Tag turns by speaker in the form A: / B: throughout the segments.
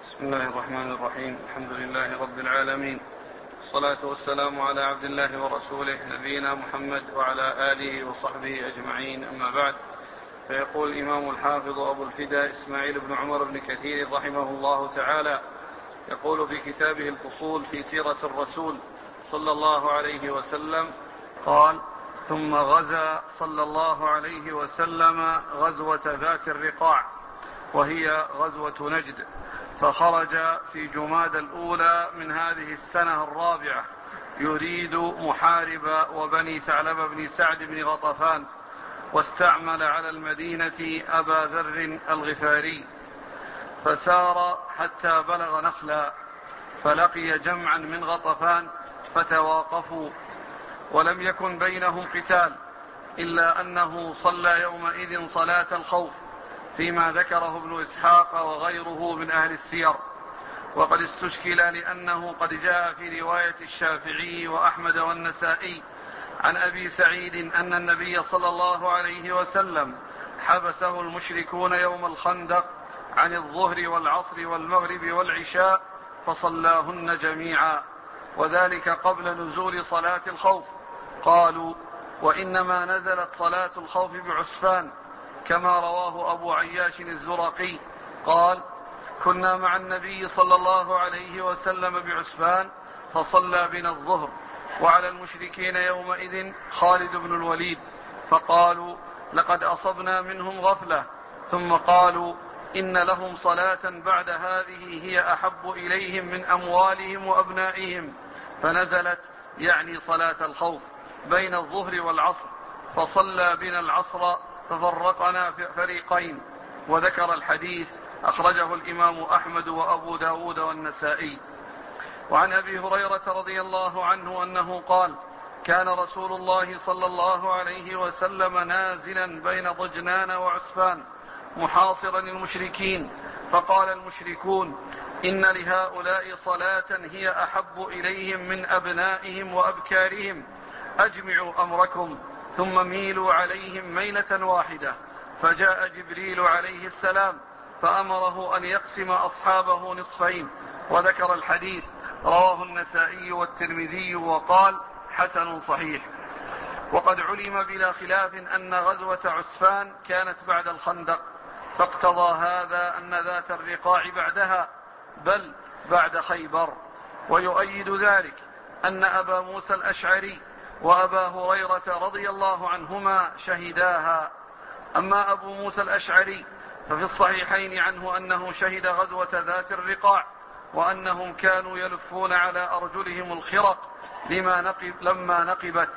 A: بسم الله الرحمن الرحيم. الحمد لله رب العالمين، والصلاة والسلام على عبد الله ورسوله نبينا محمد وعلى آله وصحبه أجمعين، أما بعد. فيقول الإمام الحافظ أبو الفداء إسماعيل بن عمر بن كثير رحمه الله تعالى، يقول في كتابه الفصول في سيرة الرسول صلى الله عليه وسلم، قال: ثم غزا صلى الله عليه وسلم غزوة ذات الرقاع، وهي غزوة نجد، فخرج في جمادى الأولى من هذه السنة الرابعة يريد محارب وبني ثعلب بن سعد بن غطفان، واستعمل على المدينة أبا ذر الغفاري، فسار حتى بلغ نخلا، فلقي جمعا من غطفان فتواقفوا، ولم يكن بينهم قتال، إلا أنه صلى يومئذ صلاة الخوف، فيما ذكره ابن إسحاق وغيره من أهل السير. وقد استشكل لأنه قد جاء في رواية الشافعي وأحمد والنسائي عن أبي سعيد أن النبي صلى الله عليه وسلم حبسه المشركون يوم الخندق عن الظهر والعصر والمغرب والعشاء فصلاهن جميعا، وذلك قبل نزول صلاة الخوف. قالوا: وإنما نزلت صلاة الخوف بعسفان، كما رواه أبو عياش الزرقي قال: كنا مع النبي صلى الله عليه وسلم بعسفان فصلى بنا الظهر، وعلى المشركين يومئذ خالد بن الوليد، فقالوا: لقد أصبنا منهم غفلة. ثم قالوا: إن لهم صلاة بعد هذه هي أحب إليهم من أموالهم وأبنائهم، فنزلت يعني صلاة الخوف بين الظهر والعصر، فصلى بنا العصر ففرقنا في فريقين. وذكر الحديث، أخرجه الإمام أحمد وأبو داود والنسائي. وعن أبي هريرة رضي الله عنه أنه قال: كان رسول الله صلى الله عليه وسلم نازلا بين ضجنان وعسفان محاصرا المشركين، فقال المشركون: إن لهؤلاء صلاة هي أحب إليهم من أبنائهم وأبكارهم، أجمعوا أمركم ثم ميلوا عليهم ميلة واحدة. فجاء جبريل عليه السلام فأمره أن يقسم أصحابه نصفين. وذكر الحديث، رواه النسائي والترمذي وقال: حسن صحيح. وقد علم بلا خلاف أن غزوة عسفان كانت بعد الخندق، فاقتضى هذا أن ذات الرقاع بعدها، بل بعد خيبر. ويؤيد ذلك أن أبا موسى الأشعري وأبا هريرة رضي الله عنهما شهداها. أما أبو موسى الأشعري ففي الصحيحين عنه أنه شهد غزوة ذات الرقاع، وأنهم كانوا يلفون على أرجلهم الخرق لما نقبت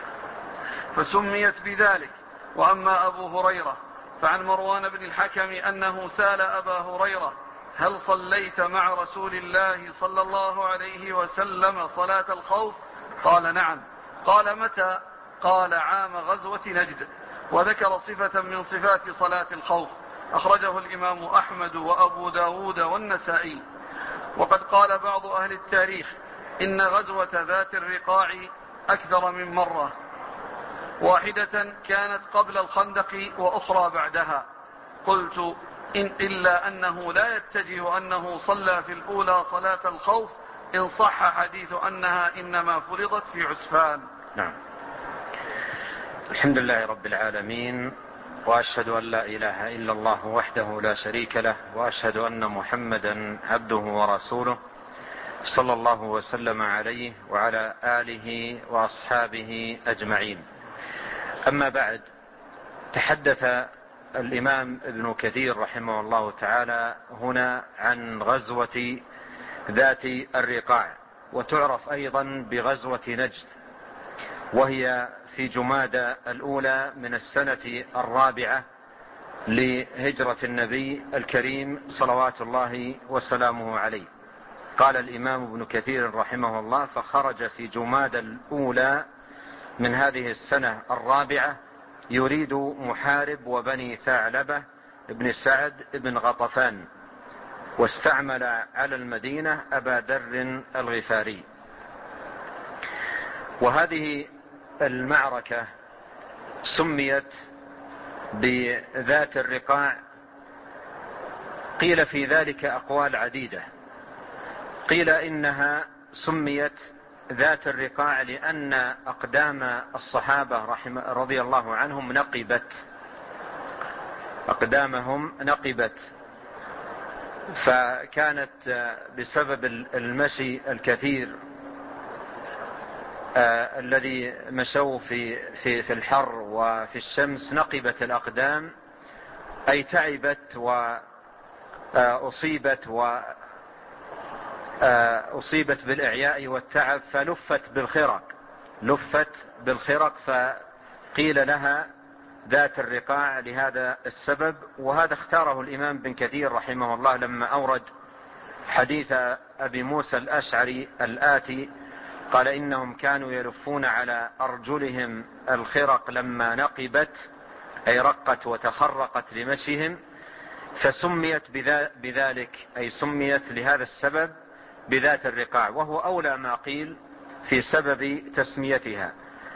A: فسميت بذلك. وأما أبو هريرة فعن مروان بن الحكم أنه سأل أبا هريرة: هل صليت مع رسول الله صلى الله عليه وسلم صلاة الخوف؟ قال: نعم. قال: متى؟ قال: عام غزوة نجد. وذكر صفة من صفات صلاة الخوف، أخرجه الإمام أحمد وأبو داود والنسائي. وقد قال بعض أهل التاريخ إن غزوة ذات الرقاع أكثر من مرة، واحدة كانت قبل الخندق وأخرى بعدها. قلت: إلا أنه لا يتجه أنه صلى في الأولى صلاة الخوف، إن صح حديث أنها إنما فرضت في عسفان.
B: نعم. الحمد لله رب العالمين، وأشهد أن لا إله إلا الله وحده لا شريك له، وأشهد أن محمدا عبده ورسوله، صلى الله وسلم عليه وعلى آله وأصحابه أجمعين. أما بعد، تحدث الإمام ابن كثير رحمه الله تعالى هنا عن غزوة ذات الرقاع، وتعرف أيضا بغزوة نجد، وهي في جمادى الأولى من السنة الرابعة لهجرة النبي الكريم صلوات الله وسلامه عليه. قال الإمام ابن كثير رحمه الله: فخرج في جمادى الأولى من هذه السنة الرابعة يريد محارب وبني ثعلبة ابن سعد ابن غطفان، واستعمل على المدينة أبا ذر الغفاري. وهذه المعركة سميت بذات الرقاع قيل في ذلك أقوال عديدة. قيل إنها سميت ذات الرقاع لأن أقدام الصحابة رضي الله عنهم نقبت، أقدامهم نقبت، فكانت بسبب المشي الكثير الذي مشوا في الحر وفي الشمس نقبت الأقدام، أي تعبت وأصيبت بالإعياء والتعب، لفت بالخرق، فقيل لها ذات الرقاع لهذا السبب. وهذا اختاره الإمام بن كثير رحمه الله لما أورد حديث أبي موسى الأشعري الآتي، قال إنهم كانوا يلفون على أرجلهم الخرق لما نقبت، أي رقت وتخرقت لمشيهم، فسميت بذلك، أي سميت لهذا السبب بذات الرقاع، وهو أولى ما قيل في سبب تسميتها.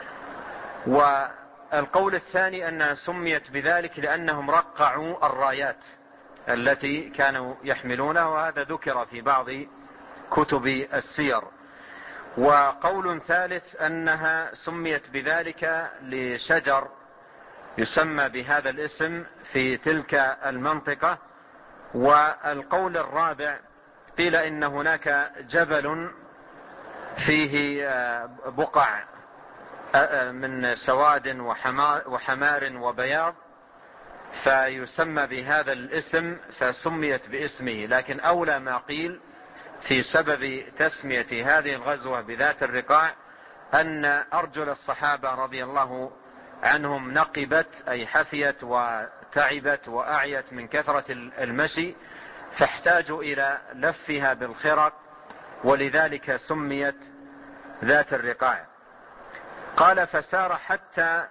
B: والقول الثاني أنها سميت بذلك لأنهم رقعوا الرايات التي كانوا يحملونها، وهذا ذكر في بعض كتب السير. وقول ثالث أنها سميت بذلك لشجر يسمى بهذا الاسم في تلك المنطقة. والقول الرابع قيل إن هناك جبل فيه بقع من سواد وحمار وبياض، فيسمى بهذا الاسم فسميت باسمه. لكن أولى ما قيل في سبب تسمية هذه الغزوة بذات الرقاع أن أرجل الصحابة رضي الله عنهم نقبت، أي حفيت وتعبت وأعيت من كثرة المشي، فاحتاجوا إلى لفها بالخرق، ولذلك سميت ذات الرقاع. قال فسار حتى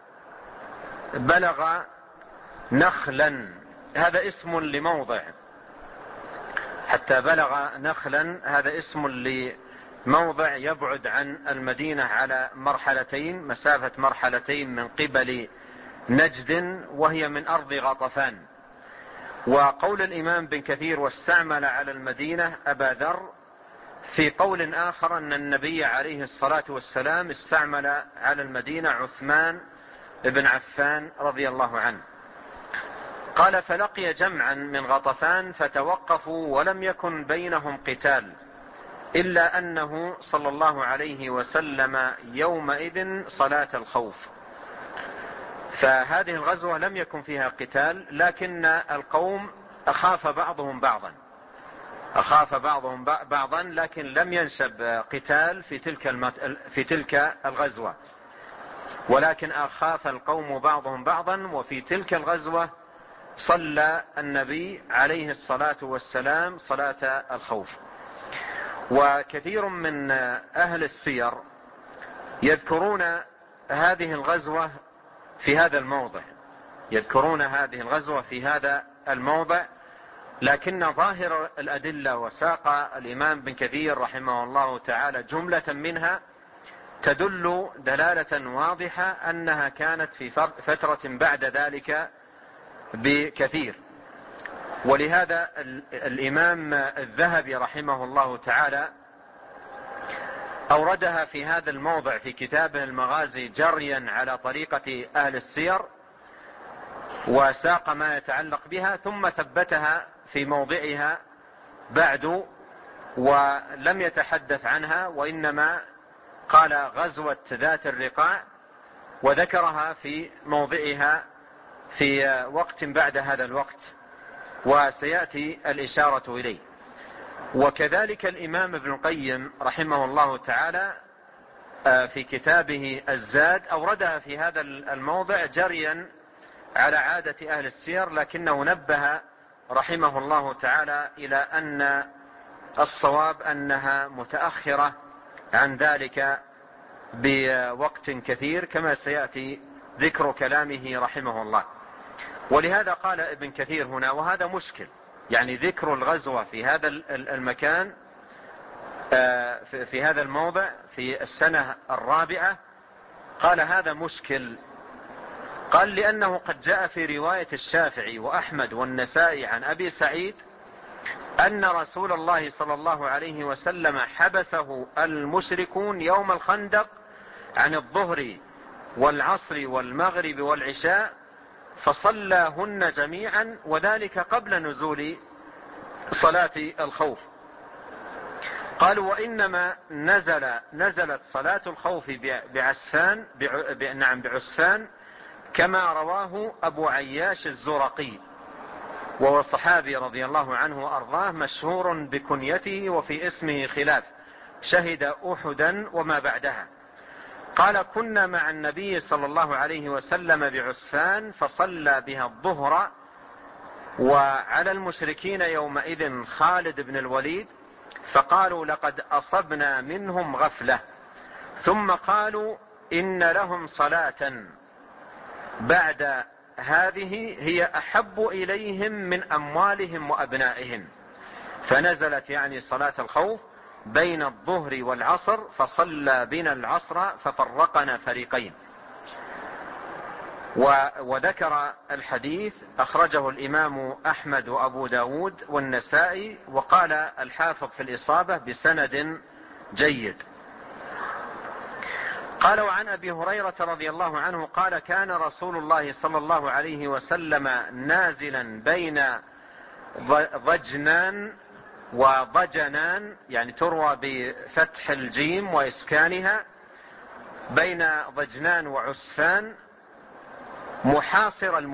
B: بلغ نخلا، هذا اسم لموضع، حتى بلغ نخلا هذا اسم لموضع يبعد عن المدينة على مرحلتين، مسافة مرحلتين من قبل نجد، وهي من أرض غطفان. وقول الإمام بن كثير واستعمل على المدينة أبا ذر، في قول آخر أن النبي عليه الصلاة والسلام استعمل على المدينة عثمان بن عفان رضي الله عنه. قال فلقي جمعا من غطفان فتوقفوا ولم يكن بينهم قتال، إلا أنه صلى الله عليه وسلم يومئذ صلاة الخوف. فهذه الغزوة لم يكن فيها قتال، لكن القوم أخاف بعضهم بعضا، لكن لم ينشب قتال في تلك الغزوة، ولكن أخاف القوم بعضهم بعضا. وفي تلك الغزوة صلى النبي عليه الصلاة والسلام صلاة الخوف. وكثير من أهل السير يذكرون هذه الغزوة في هذا الموضع، لكن ظاهر الأدلة وساق الإمام بن كثير رحمه الله تعالى جملة منها تدل دلالة واضحة أنها كانت في فترة بعد ذلك بكثير. ولهذا الإمام الذهبي رحمه الله تعالى أوردها في هذا الموضع في كتابه المغازي جريا على طريقة أهل السير، وساق ما يتعلق بها، ثم ثبتها في موضعها بعد ولم يتحدث عنها، وإنما قال غزوة ذات الرقاع، وذكرها في موضعها في وقت بعد هذا الوقت، وسيأتي الإشارة إليه. وكذلك الإمام ابن القيم رحمه الله تعالى في كتابه الزاد أوردها في هذا الموضع جريا على عادة أهل السير، لكنه نبه رحمه الله تعالى إلى أن الصواب أنها متأخرة عن ذلك بوقت كثير، كما سيأتي ذكر كلامه رحمه الله. ولهذا قال ابن كثير هنا، وهذا مشكل، يعني ذكر الغزوة في هذا المكان في هذا الموضع في السنة الرابعة، قال هذا مشكل. قال لأنه قد جاء في رواية الشافعي وأحمد والنسائي عن أبي سعيد أن رسول الله صلى الله عليه وسلم حبسه المشركون يوم الخندق عن الظهر والعصر والمغرب والعشاء فصلاهن جميعا، وذلك قبل نزول صلاة الخوف. قالوا وإنما نزلت صلاة الخوف بعسفان كما رواه أبو عياش الزرقي، وهو الصحابي رضي الله عنه وأرضاه مشهور بكنيته وفي اسمه خلاف، شهد أحدا وما بعدها. قال كنا مع النبي صلى الله عليه وسلم بعسفان فصلى بها الظهر، وعلى المشركين يومئذ خالد بن الوليد، فقالوا لقد أصبنا منهم غفلة، ثم قالوا إن لهم صلاة بعد هذه هي أحب إليهم من أموالهم وأبنائهم، فنزلت يعني صلاة الخوف بين الظهر والعصر، فصلى بنا العصر ففرقنا فريقين. وذكر الحديث أخرجه الإمام أحمد وأبو داود والنسائي، وقال الحافظ في الإصابة بسند جيد. قالوا عن أبي هريرة رضي الله عنه قال كان رسول الله صلى الله عليه وسلم نازلا بين ضجنان وضجنان، يعني تروى بفتح الجيم وإسكانها، بين ضجنان وعسفان، محاصر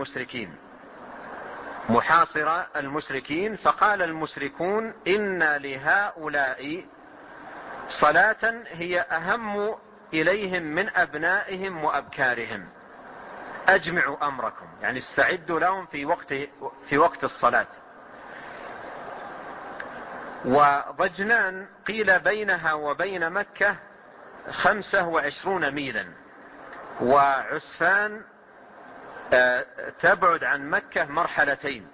B: المشركين، فقال المشركون إن لهؤلاء صلاة هي أهم إليهم من أبنائهم وأبكارهم، أجمعوا أمركم، يعني استعدوا لهم في وقت الصلاة. وضجنان قيل بينها وبين مكة 25 ميلا، وعسفان تبعد عن مكة مرحلتين.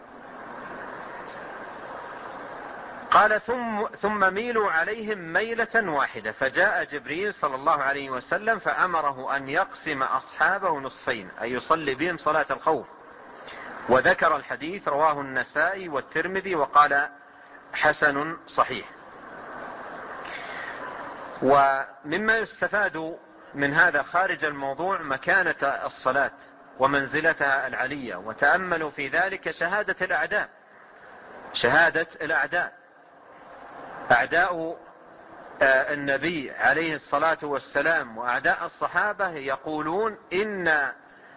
B: قال ثم ميلوا عليهم ميلة واحدة، فجاء جبريل صلى الله عليه وسلم فأمره أن يقسم أصحابه نصفين، أي يصلي بهم صلاة الخوف. وذكر الحديث رواه النسائي والترمذي وقال حسن صحيح. ومما يستفاد من هذا خارج الموضوع مكانة الصلاة ومنزلتها العلية، وتأملوا في ذلك شهادة الأعداء، أعداء النبي عليه الصلاة والسلام وأعداء الصحابة يقولون إن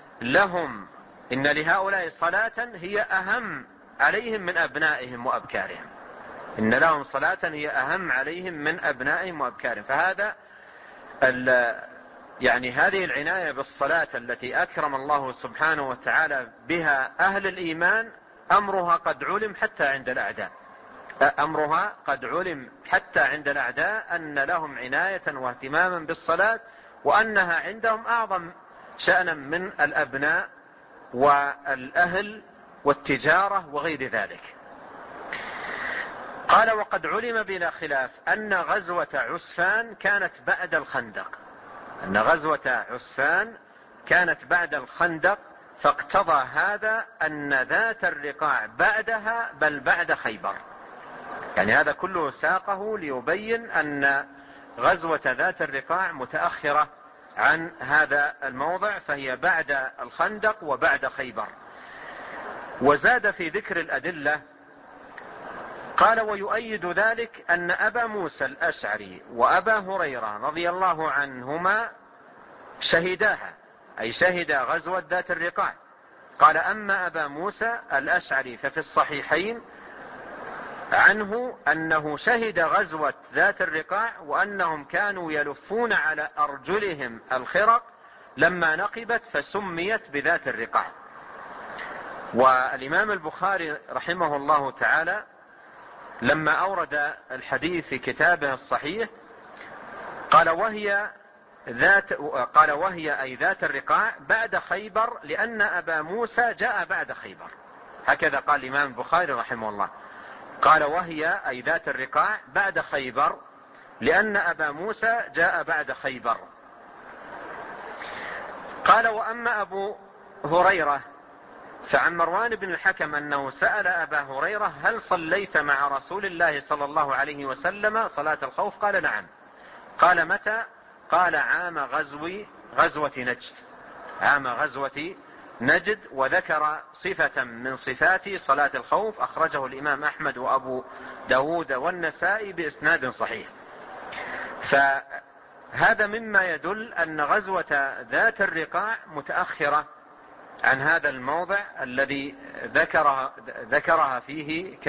B: لهؤلاء صلاة هي أهم عليهم من أبنائهم وأبكارهم، إن لهم صلاة هي أهم عليهم من أبنائهم وأبكارهم. فهذا يعني هذه العناية بالصلاة التي أكرم الله سبحانه وتعالى بها أهل الإيمان أمرها قد علم حتى عند الأعداء أن لهم عناية واهتماما بالصلاة، وأنها عندهم أعظم شأنا من الأبناء والأهل والتجارة وغير ذلك. قال وقد علم بلا خلاف أن غزوة عسفان كانت بعد الخندق، فاقتضى هذا أن ذات الرقاع بعدها بل بعد خيبر. يعني هذا كله ساقه ليبين أن غزوة ذات الرقاع متأخرة عن هذا الموضع، فهي بعد الخندق وبعد خيبر. وزاد في ذكر الأدلة قال ويؤيد ذلك أن أبا موسى الأشعري وأبا هريرة رضي الله عنهما شهداها، أي شهد غزوة ذات الرقاع. قال أما أبا موسى الأشعري ففي الصحيحين عنه أنه شهد غزوة ذات الرقاع، وأنهم كانوا يلفون على أرجلهم الخرق لما نقبت فسميت بذات الرقاع. والإمام البخاري رحمه الله تعالى لما أورد الحديث في كتابه الصحيح قال وهي أي ذات الرقاع بعد خيبر، لأن أبا موسى جاء بعد خيبر. هكذا قال الإمام البخاري رحمه الله، قال وهي أي ذات الرقاع بعد خيبر لأن أبا موسى جاء بعد خيبر. قال وأما أبو هريرة فعن مروان بن الحكم أنه سأل أبا هريرة: هل صليت مع رسول الله صلى الله عليه وسلم صلاة الخوف؟ قال: نعم. قال: متى؟ قال: عام غزوة نجد، عام غزوة نجد. وذكر صفة من صفات صلاة الخوف أخرجه الإمام أحمد وأبو داود والنسائي بإسناد صحيح. فهذا مما يدل أن غزوة ذات الرقاع متأخرة عن هذا الموضع الذي ذكرها فيه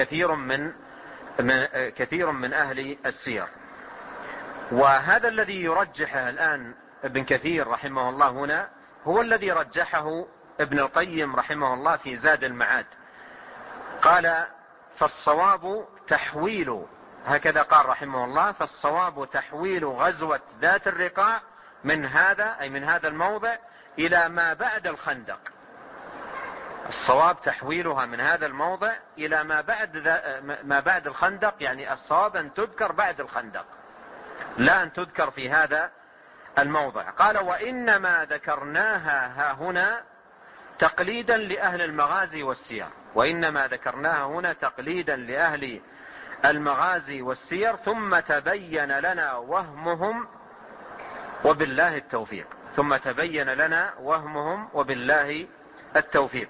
B: كثير من أهل السير. وهذا الذي يرجحه الآن ابن كثير رحمه الله هنا هو الذي رجحه ابن القيم رحمه الله في زاد المعاد. قال: فالصواب تحويل، هكذا قال رحمه الله: فالصواب تحويل غزوة ذات الرقاع من هذا الموضع إلى ما بعد الخندق. الصواب تحويلها من هذا الموضع إلى ما بعد الخندق، يعني الصواب أن تذكر بعد الخندق لا أن تذكر في هذا الموضع. قال: وإنما ذكرناها ها هنا تقليدا لأهل المغازي والسير، وإنما ذكرناها هنا تقليدا لأهل المغازي والسير، ثم تبين لنا وهمهم وبالله التوفيق. ثم تبين لنا وهمهم وبالله التوفيق.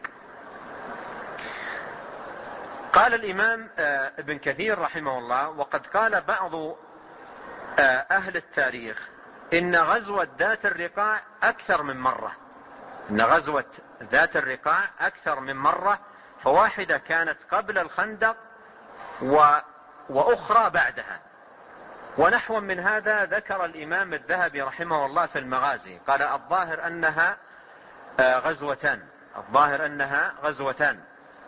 B: قال الإمام ابن كثير رحمه الله: وقد قال بعض أهل التاريخ إن غزوة ذات الرقاع أكثر من مرة، إن غزوة ذات الرقاع أكثر من مرة، فواحدة كانت قبل الخندق وأخرى بعدها. ونحو من هذا ذكر الإمام الذهبي رحمه الله في المغازي، قال: الظاهر أنها غزوتان.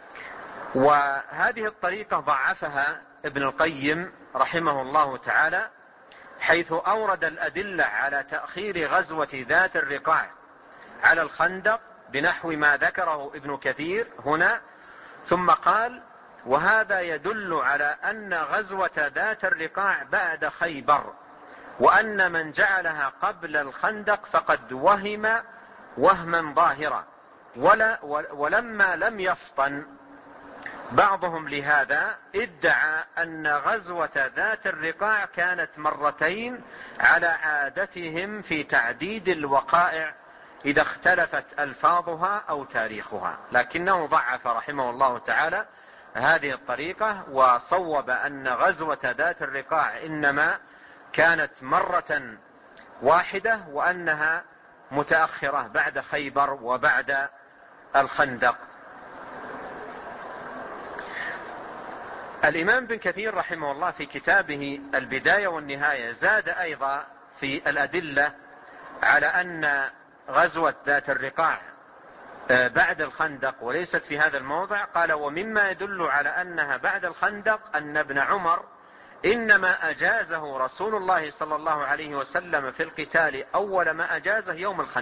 B: وهذه الطريقة ضعفها ابن القيم رحمه الله تعالى، حيث أورد الأدلة على تأخير غزوة ذات الرقاع على الخندق بنحو ما ذكره ابن كثير هنا، ثم قال: وهذا يدل على أن غزوة ذات الرقاع بعد خيبر، وأن من جعلها قبل الخندق فقد وهم وهما ظاهرا، ولما لم يفطن بعضهم لهذا ادعى أن غزوة ذات الرقاع كانت مرتين على عادتهم في تعديد الوقائع إذا اختلفت ألفاظها أو تاريخها. لكنه ضعف رحمه الله تعالى هذه الطريقة، وصوب أن غزوة ذات الرقاع إنما كانت مرة واحدة، وأنها متأخرة بعد خيبر وبعد الخندق. الإمام بن كثير رحمه الله في كتابه البداية والنهاية زاد أيضا في الأدلة على أن غزوة ذات الرقاع بعد الخندق وليست في هذا الموضع. قال: ومما يدل على أنها بعد الخندق أن ابن عمر إنما أجازه رسول الله صلى الله عليه وسلم في القتال أول ما أجازه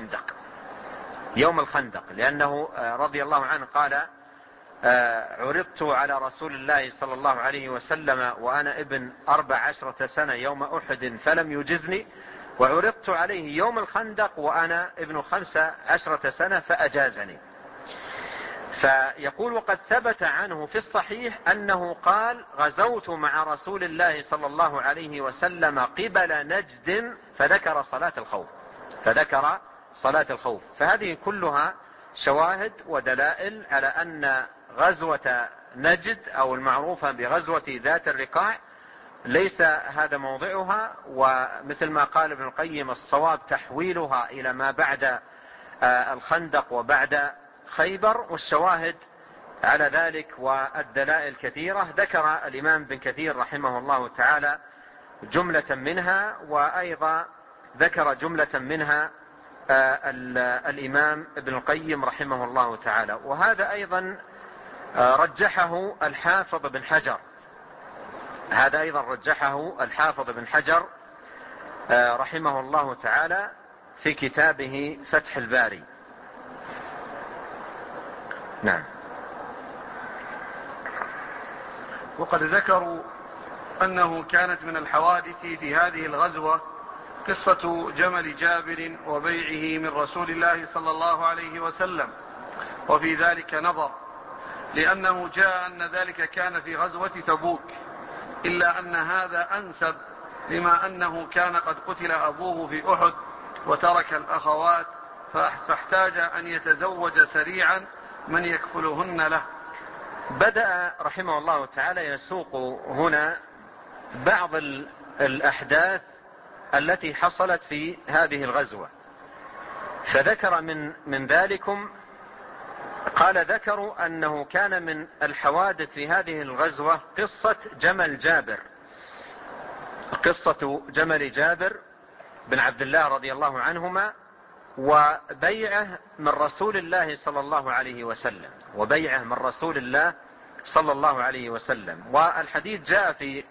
B: يوم الخندق، لأنه رضي الله عنه قال: عرضت على رسول الله صلى الله عليه وسلم وأنا ابن 14 سنة يوم أحد فلم يجزني، وعرضت عليه يوم الخندق وأنا ابن 15 سنة فأجازني. فيقول: وقد ثبت عنه في الصحيح أنه قال: غزوت مع رسول الله صلى الله عليه وسلم قبل نجد فذكر صلاة الخوف. فهذه كلها شواهد ودلائل على أن غزوة نجد أو المعروفة بغزوة ذات الرقاع ليس هذا موضعها، ومثل ما قال ابن القيم الصواب تحويلها إلى ما بعد الخندق وبعد خيبر. والشواهد على ذلك والدلائل كثيرة، ذكر الإمام بن كثير رحمه الله تعالى جملة منها، وأيضا ذكر جملة منها الإمام ابن القيم رحمه الله تعالى. وهذا أيضا رجحه الحافظ بن حجر رحمه الله تعالى في كتابه فتح الباري. نعم.
A: وقد ذكروا أنه كانت من الحوادث في هذه الغزوة قصة جمل جابر وبيعه من رسول الله صلى الله عليه وسلم، وفي ذلك نظر، لأنه جاء أن ذلك كان في غزوة تبوك، إلا أن هذا أنسب لما أنه كان قد قتل أبوه في أحد وترك الأخوات، فاحتاج أن يتزوج سريعا من يكفلهن له.
B: بدأ رحمه الله تعالى يسوق هنا بعض الأحداث التي حصلت في هذه الغزوة، فذكر من ذلكم قال ذكروا أنه كان من الحوادث في هذه الغزوة قصة جمل جابر بن عبد الله رضي الله عنهما، وبيعه من رسول الله صلى الله عليه وسلم والحديث جاء في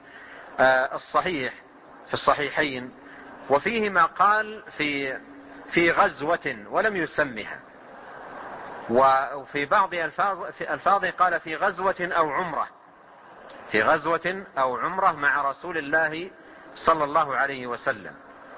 B: الصحيحين، وفيه ما قال في غزوة ولم يسمها، وفي بعض ألفاظه قال في غزوة أو عمرة مع رسول الله صلى الله عليه وسلم.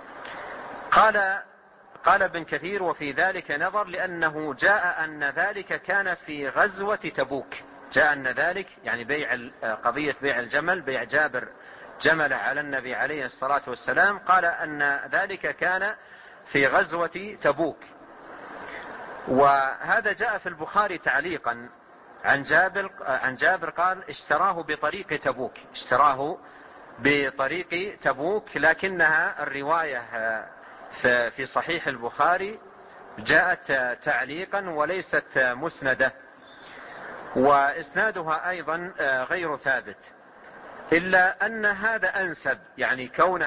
B: قال ابن كثير وفي ذلك نظر، لأنه جاء أن ذلك كان في غزوة تبوك، جاء أن ذلك يعني قضية بيع الجمل، بيع جابر جمل على النبي عليه الصلاة والسلام، قال أن ذلك كان في غزوة تبوك. وهذا جاء في البخاري تعليقا عن جابر قال اشتراه بطريق تبوك، لكنها الرواية في صحيح البخاري جاءت تعليقا وليست مسندة، وإسنادها أيضا غير ثابت، إلا أن هذا أنسب، يعني كون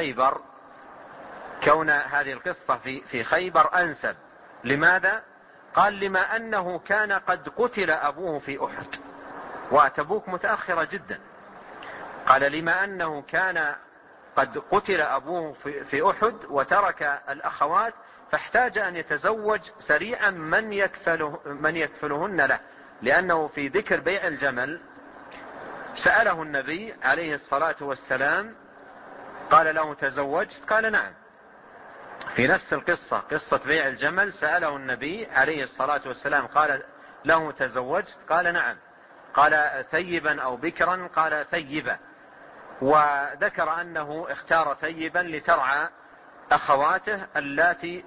B: هذه القصة في خيبر أنسب. لماذا؟ قال لما أنه كان قد قتل أبوه في أحد، وتبوك متأخرة جدا. قال لما أنه كان قد قتل أبوه في أحد وترك الأخوات، فاحتاج أن يتزوج سريعا من يكفلهن له، لأنه في ذكر بيع الجمل سأله النبي عليه الصلاة والسلام قال له تزوجت؟ قال نعم. في نفس القصة، قصة بيع الجمل، سأله النبي عليه الصلاة والسلام قال له تزوجت؟ قال نعم. قال ثيبا أو بكرا؟ قال ثيبا. وذكر أنه اختار ثيبا لترعى أخواته اللاتي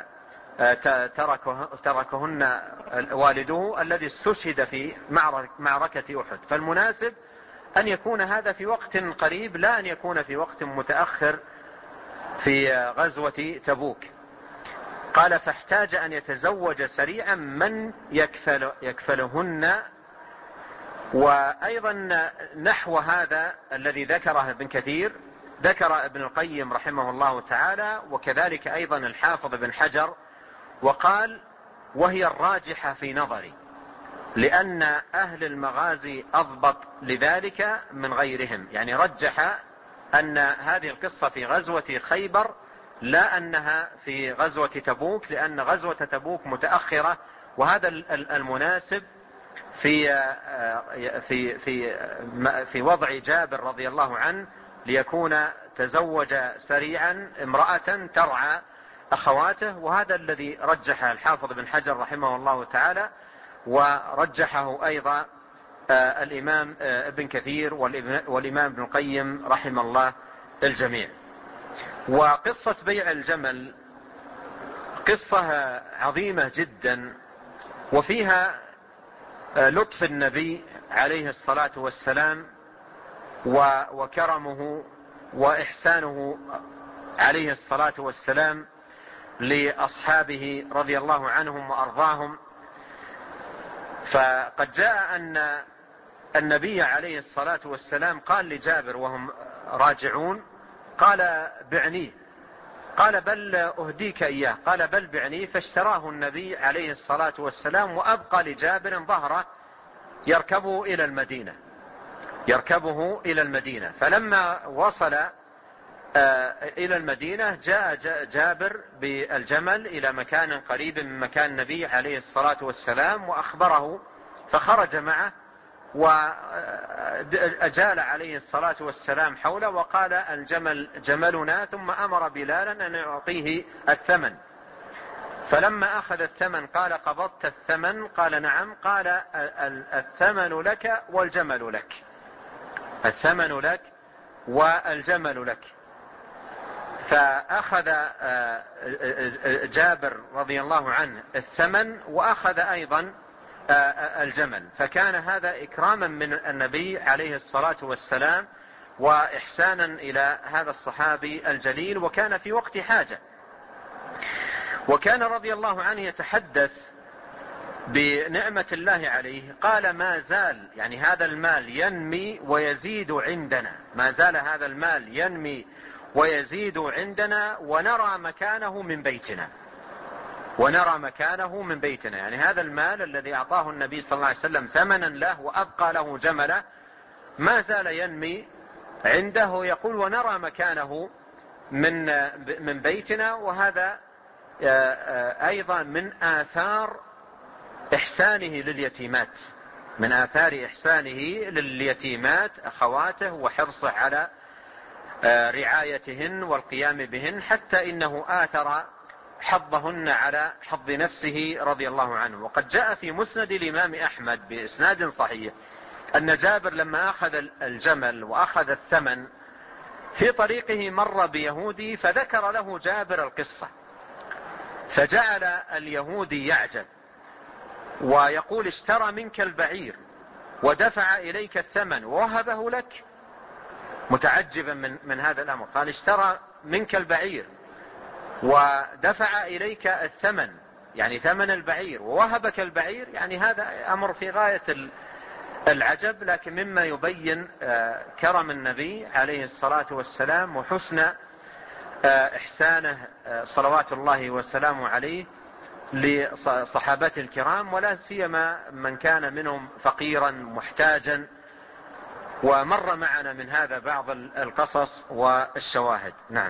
B: تركهن والده الذي استشهد في معركة أحد، فالمناسب أن يكون هذا في وقت قريب، لا أن يكون في وقت متأخر في غزوة تبوك. قال فاحتاج أن يتزوج سريعا من يكفلهن. وأيضا نحو هذا الذي ذكره ابن كثير ذكر ابن القيم رحمه الله تعالى، وكذلك أيضا الحافظ بن حجر، وقال وهي الراجحة في نظري، لأن أهل المغازي أضبط لذلك من غيرهم، يعني رجح أن هذه القصة في غزوة خيبر لا أنها في غزوة تبوك، لأن غزوة تبوك متأخرة، وهذا المناسب في وضع جابر رضي الله عنه، ليكون تزوج سريعا امرأة ترعى أخواته، وهذا الذي رجحه الحافظ بن حجر رحمه الله تعالى، ورجحه أيضا الإمام ابن كثير والإمام ابن القيم رحمه الله الجميع. وقصة بيع الجمل قصة عظيمة جدا، وفيها لطف النبي عليه الصلاة والسلام وكرمه وإحسانه عليه الصلاة والسلام لأصحابه رضي الله عنهم وأرضاهم. فقد جاء أن النبي عليه الصلاة والسلام قال لجابر وهم راجعون، قال بعنيه، قال بل أهديك إياه، قال بل بعنيه، فاشتراه النبي عليه الصلاة والسلام، وأبقى لجابر ظهره يركبه إلى المدينة. فلما وصل إلى المدينة جاء جابر بالجمل إلى مكان قريب من مكان النبي عليه الصلاة والسلام وأخبره، فخرج معه وأجال عليه الصلاة والسلام حوله وقال الجمل جملنا، ثم أمر بلالا أن يعطيه الثمن. فلما أخذ الثمن قال قبضت الثمن؟ قال نعم. قال الثمن لك والجمل لك، الثمن لك والجمل لك. فأخذ جابر رضي الله عنه الثمن وأخذ أيضا الجمل، فكان هذا إكراما من النبي عليه الصلاة والسلام وإحسانا إلى هذا الصحابي الجليل، وكان في وقت حاجة. وكان رضي الله عنه يتحدث بنعمة الله عليه، قال ما زال يعني هذا المال ينمي ويزيد عندنا، ما زال هذا المال ينمي ويزيد عندنا ونرى مكانه من بيتنا، ونرى مكانه من بيتنا. يعني هذا المال الذي أعطاه النبي صلى الله عليه وسلم ثمنا له وأبقى له جمله ما زال ينمي عنده، يقول ونرى مكانه من بيتنا. وهذا أيضا من آثار إحسانه لليتيمات، من آثار إحسانه لليتيمات أخواته وحرصه على رعايتهن والقيام بهن، حتى إنه آثر حظهن على حظ نفسه رضي الله عنه. وقد جاء في مسند الإمام أحمد بإسناد صحيح أن جابر لما أخذ الجمل وأخذ الثمن في طريقه مر بيهودي فذكر له جابر القصة، فجعل اليهودي يعجب ويقول اشترى منك البعير ودفع إليك الثمن ووهبه لك، متعجبا من هذا الأمر. قال اشترى منك البعير ودفع إليك الثمن، يعني ثمن البعير، ووهبك البعير، يعني هذا أمر في غاية العجب، لكن مما يبين كرم النبي عليه الصلاة والسلام وحسن إحسانه صلوات الله وسلامه عليه لصحابته الكرام، ولا سيما من كان منهم فقيرا محتاجا. ومر معنا من هذا بعض القصص والشواهد. نعم.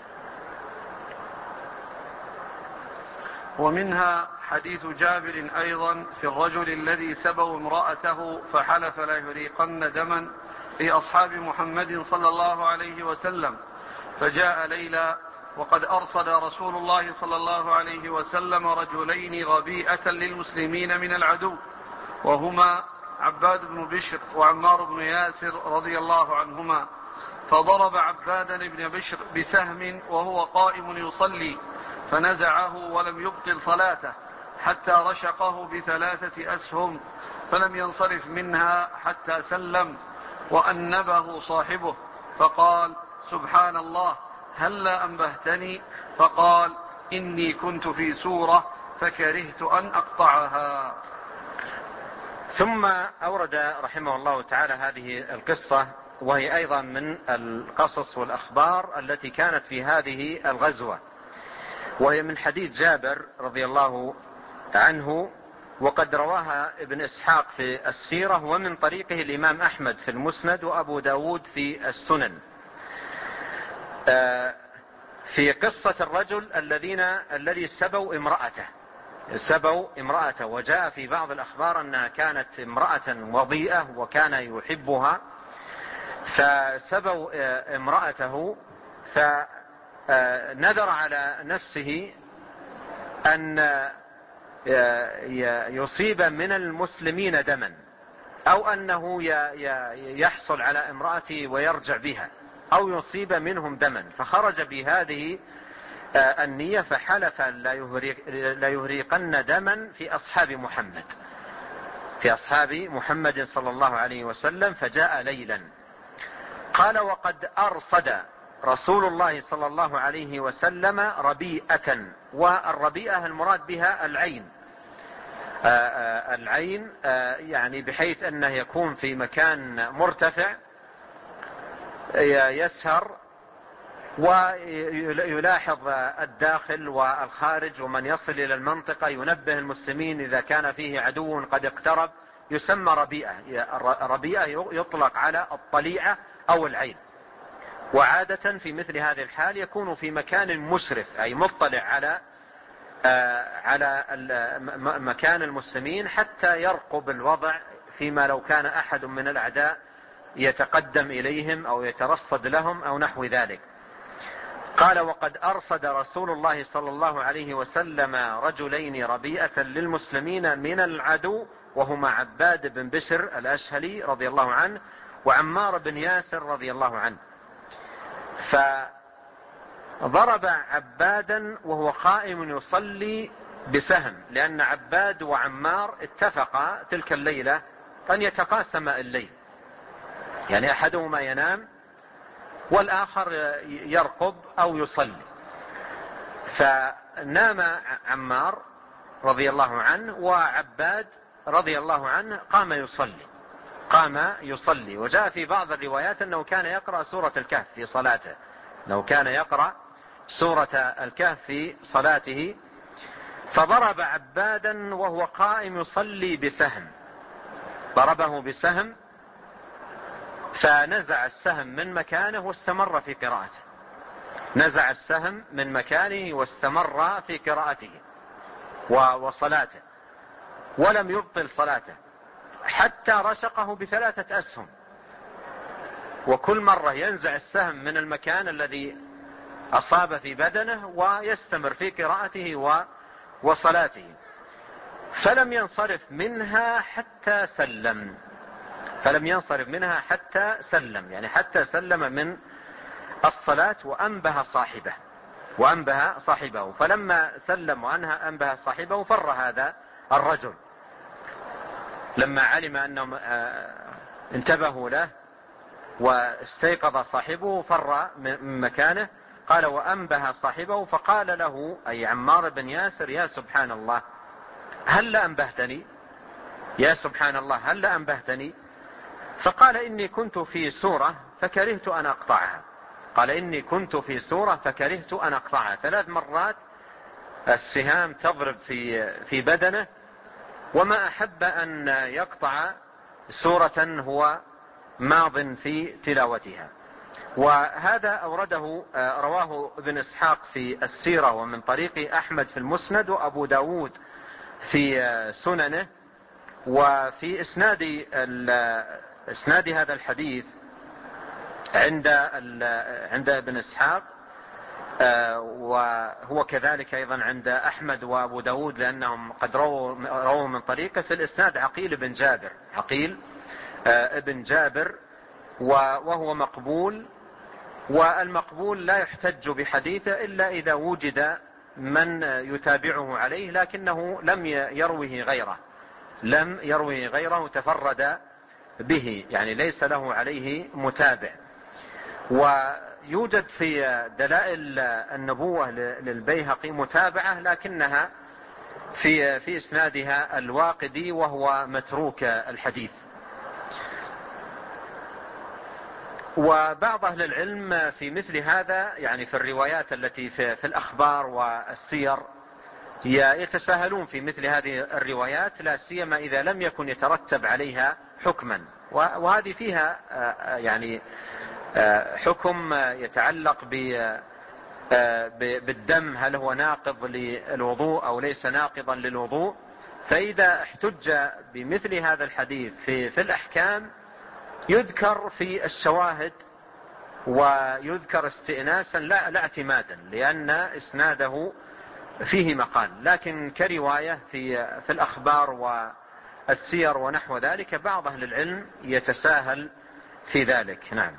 A: ومنها حديث جابر أيضا في الرجل الذي سبوا امرأته فحلف لا يريقن دما في أصحاب محمد صلى الله عليه وسلم، فجاء ليلى وقد أرصد رسول الله صلى الله عليه وسلم رجلين غبيئة للمسلمين من العدو، وهما عباد بن بشر وعمار بن ياسر رضي الله عنهما، فضرب عبادا بن بشر بسهم وهو قائم يصلي فنزعه ولم يبطل صلاته حتى رشقه ب3 أسهم، فلم ينصرف منها حتى سلم، وأنبه صاحبه فقال سبحان الله هلا أنبهتني، فقال إني كنت في سورة فكرهت أن أقطعها.
B: ثم أورد رحمه الله تعالى هذه القصة، وهي أيضا من القصص والأخبار التي كانت في هذه الغزوة، وهي من حديث جابر رضي الله عنه، وقد رواها ابن إسحاق في السيرة، ومن طريقه الإمام أحمد في المسند وأبو داود في السنن، في قصة الرجل الذي سبوا امرأته. وجاء في بعض الأخبار أنها كانت امرأة وضيئة وكان يحبها، فسبوا امرأته، فنذر على نفسه أن يصيب من المسلمين دما، أو أنه يحصل على امرأته ويرجع بها، أو يصيب منهم دما، فخرج بهذه النية فحلف لا يهريقن دما في أصحاب محمد صلى الله عليه وسلم. فجاء ليلا، قال وقد أرصد رسول الله صلى الله عليه وسلم ربيئة، والربيئة المراد بها العين، يعني بحيث أنه يكون في مكان مرتفع يسهر ويلاحظ الداخل والخارج، ومن يصل إلى المنطقة ينبه المسلمين إذا كان فيه عدو قد اقترب، يسمى ربيئة. ربيئة يطلق على الطليعة أو العين، وعادة في مثل هذه الحال يكون في مكان مشرف، أي مطلع على مكان المسلمين حتى يرقب الوضع، فيما لو كان أحد من الأعداء يتقدم إليهم أو يترصد لهم أو نحو ذلك. قال: وقد أرصد رسول الله صلى الله عليه وسلم رجلين ربيئة للمسلمين من العدو، وهما عباد بن بشر الأشهلي رضي الله عنه وعمار بن ياسر رضي الله عنه، فضرب عبادا وهو قائم يصلي بسهم، لأن عباد وعمار اتفقا تلك الليلة أن يتقاسما الليل، يعني أحدهما ينام والآخر يرقب أو يصلي. فنام عمار رضي الله عنه، وعباد رضي الله عنه قام يصلي. وجاء في بعض الروايات أنه كان يقرأ سورة الكهف في صلاته، أنه كان يقرأ سورة الكهف في صلاته. فضرب عبادا وهو قائم يصلي بسهم، ضربه بسهم فنزع السهم من مكانه واستمر في قراءته، نزع السهم من مكانه واستمر في قراءته وصلاته، ولم يبطل صلاته حتى رشقه ب3 أسهم، وكل مرة ينزع السهم من المكان الذي أصاب في بدنه ويستمر في قراءته وصلاته. فلم ينصرف منها حتى سلم، يعني حتى سلم من الصلاة وأنبه صاحبه. فلما سلم وأنبه صاحبه فر هذا الرجل، لما علم أنهم انتبهوا له واستيقظ صاحبه فر من مكانه. قال: وأنبه صاحبه فقال له، أي عمار بن ياسر: يا سبحان الله، هل أنبهتني؟ يا سبحان الله، هل أنبهتني؟ فقال: إني كنت في سورة فكرهت أن أقطعها. قال: إني كنت في سورة فكرهت أن أقطعها. 3 مرات السهام تضرب في بدنه، وما أحب أن يقطع سورة هو ماض في تلاوتها. وهذا أورده رواه ابن إسحاق في السيرة ومن طريق أحمد في المسند، وأبو داود في سننه. وفي إسناد هذا الحديث عند ابن إسحاق، وهو كذلك أيضا عند أحمد وأبو داود، لأنهم قد رووا من طريقه. في الإسناد عقيل ابن جابر، وهو مقبول، والمقبول لا يحتج بحديثه إلا إذا وجد من يتابعه عليه، لكنه لم يروه غيره، تفرد به، يعني ليس له عليه متابع. ويوجد في دلائل النبوة للبيهقي متابعة، لكنها في إسنادها الواقدي، وهو متروك الحديث. وبعض أهل العلم في مثل هذا، يعني في الروايات التي في الأخبار والسير، يتساهلون في مثل هذه الروايات، لا سيما إذا لم يكن يترتب عليها حكما. وهذه فيها يعني حكم يتعلق بالدم، هل هو ناقض للوضوء أو ليس ناقضا للوضوء. فإذا احتج بمثل هذا الحديث في الأحكام، يذكر في الشواهد ويذكر استئناسا لا اعتمادا، لأن إسناده فيه مقال. لكن كرواية في الأخبار والسير ونحو ذلك، بعض أهل العلم يتساهل في ذلك. نعم.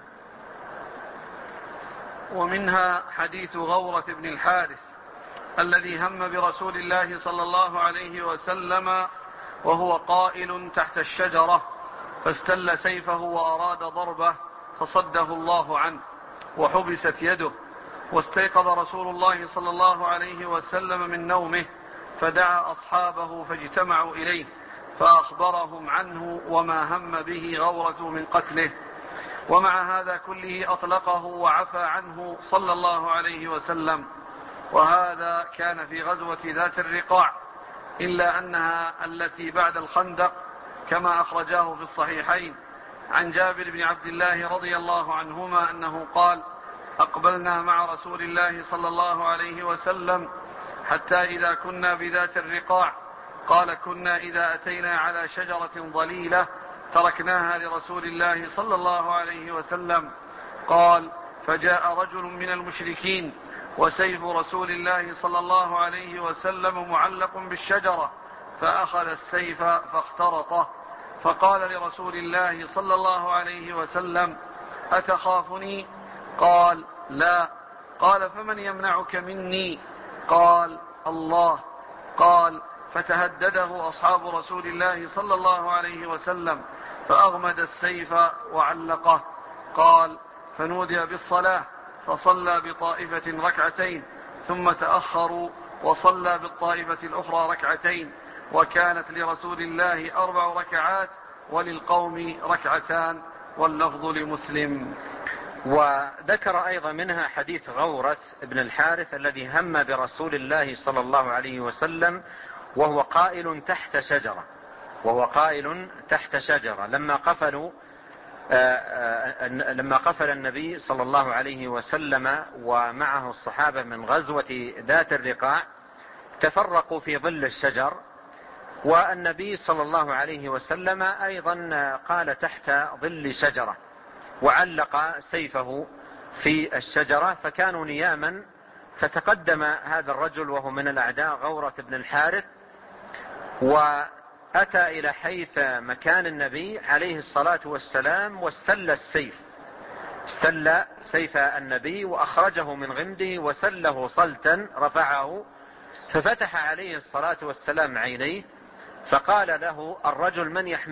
A: ومنها حديث غورة بن الحارث الذي هم برسول الله صلى الله عليه وسلم وهو قائل تحت الشجرة، فاستل سيفه وأراد ضربه فصده الله عنه وحبست يده، واستيقظ رسول الله صلى الله عليه وسلم من نومه فدعا أصحابه فاجتمعوا إليه فأخبرهم عنه وما هم به غورة من قتله. ومع هذا كله أطلقه وعفى عنه صلى الله عليه وسلم. وهذا كان في غزوة ذات الرقاع، إلا أنها التي بعد الخندق، كما أخرجاه في الصحيحين عن جابر بن عبد الله رضي الله عنهما أنه قال: أقبلنا مع رسول الله صلى الله عليه وسلم حتى إذا كنا بذات الرقاع، قال: كنا إذا أتينا على شجرة ضليلة تركناها لرسول الله صلى الله عليه وسلم. قال: فجاء رجل من المشركين وسيف رسول الله صلى الله عليه وسلم معلق بالشجرة، فأخذ السيف فاخترطه، فقال لرسول الله صلى الله عليه وسلم: أتخافني؟ قال: لا. قال: فمن يمنعك مني؟ قال: الله. قال: فتهدده أصحاب رسول الله صلى الله عليه وسلم فأغمد السيف وعلقه. قال: فنودي بالصلاة فصلى بطائفة ركعتين، ثم تأخروا وصلى بالطائفة الأخرى ركعتين، وكانت لرسول الله 4 ركعات وللقوم ركعتان، واللفظ لمسلم.
B: وذكر أيضا منها حديث غورث بن الحارث الذي هم برسول الله صلى الله عليه وسلم وهو قائل تحت شجرة لما قفل النبي صلى الله عليه وسلم ومعه الصحابة من غزوة ذات الرقاع، تفرقوا في ظل الشجر، والنبي صلى الله عليه وسلم أيضا قال تحت ظل شجرة وعلق سيفه في الشجرة، فكانوا نياما، فتقدم هذا الرجل وهو من الأعداء غورة بن الحارث، وأتى إلى حيث مكان النبي عليه الصلاة والسلام واستل سيف النبي وأخرجه من غمده وسله صلتا رفعه، ففتح عليه الصلاة والسلام عينيه، فقال له الرجل: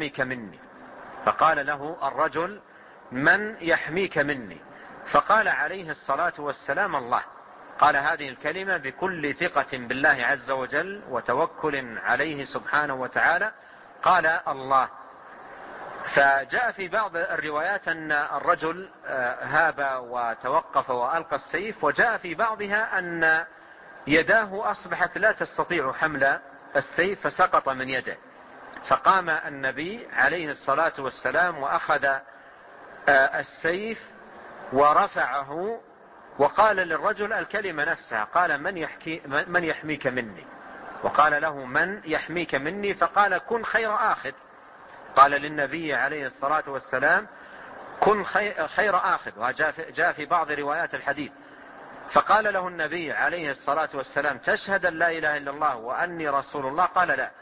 B: من يحميك مني؟ فقال عليه الصلاة والسلام: الله. قال هذه الكلمة بكل ثقة بالله عز وجل وتوكل عليه سبحانه وتعالى، قال الله. فجاء في بعض الروايات أن الرجل هاب وتوقف وألقى السيف، وجاء في بعضها أن يداه أصبحت لا تستطيع حمل السيف فسقط من يده، فقام النبي عليه الصلاة والسلام وأخذ السيف ورفعه وقال للرجل الكلمة نفسها، قال: من يحميك مني؟ وقال له: من يحميك مني؟ فقال: كن خير آخذ. قال للنبي عليه الصلاة والسلام: كن خير آخذ. وجاء في بعض روايات الحديث، فقال له النبي عليه الصلاة والسلام: تشهد أن لا إله إلا الله وأني رسول الله؟ قال: لا.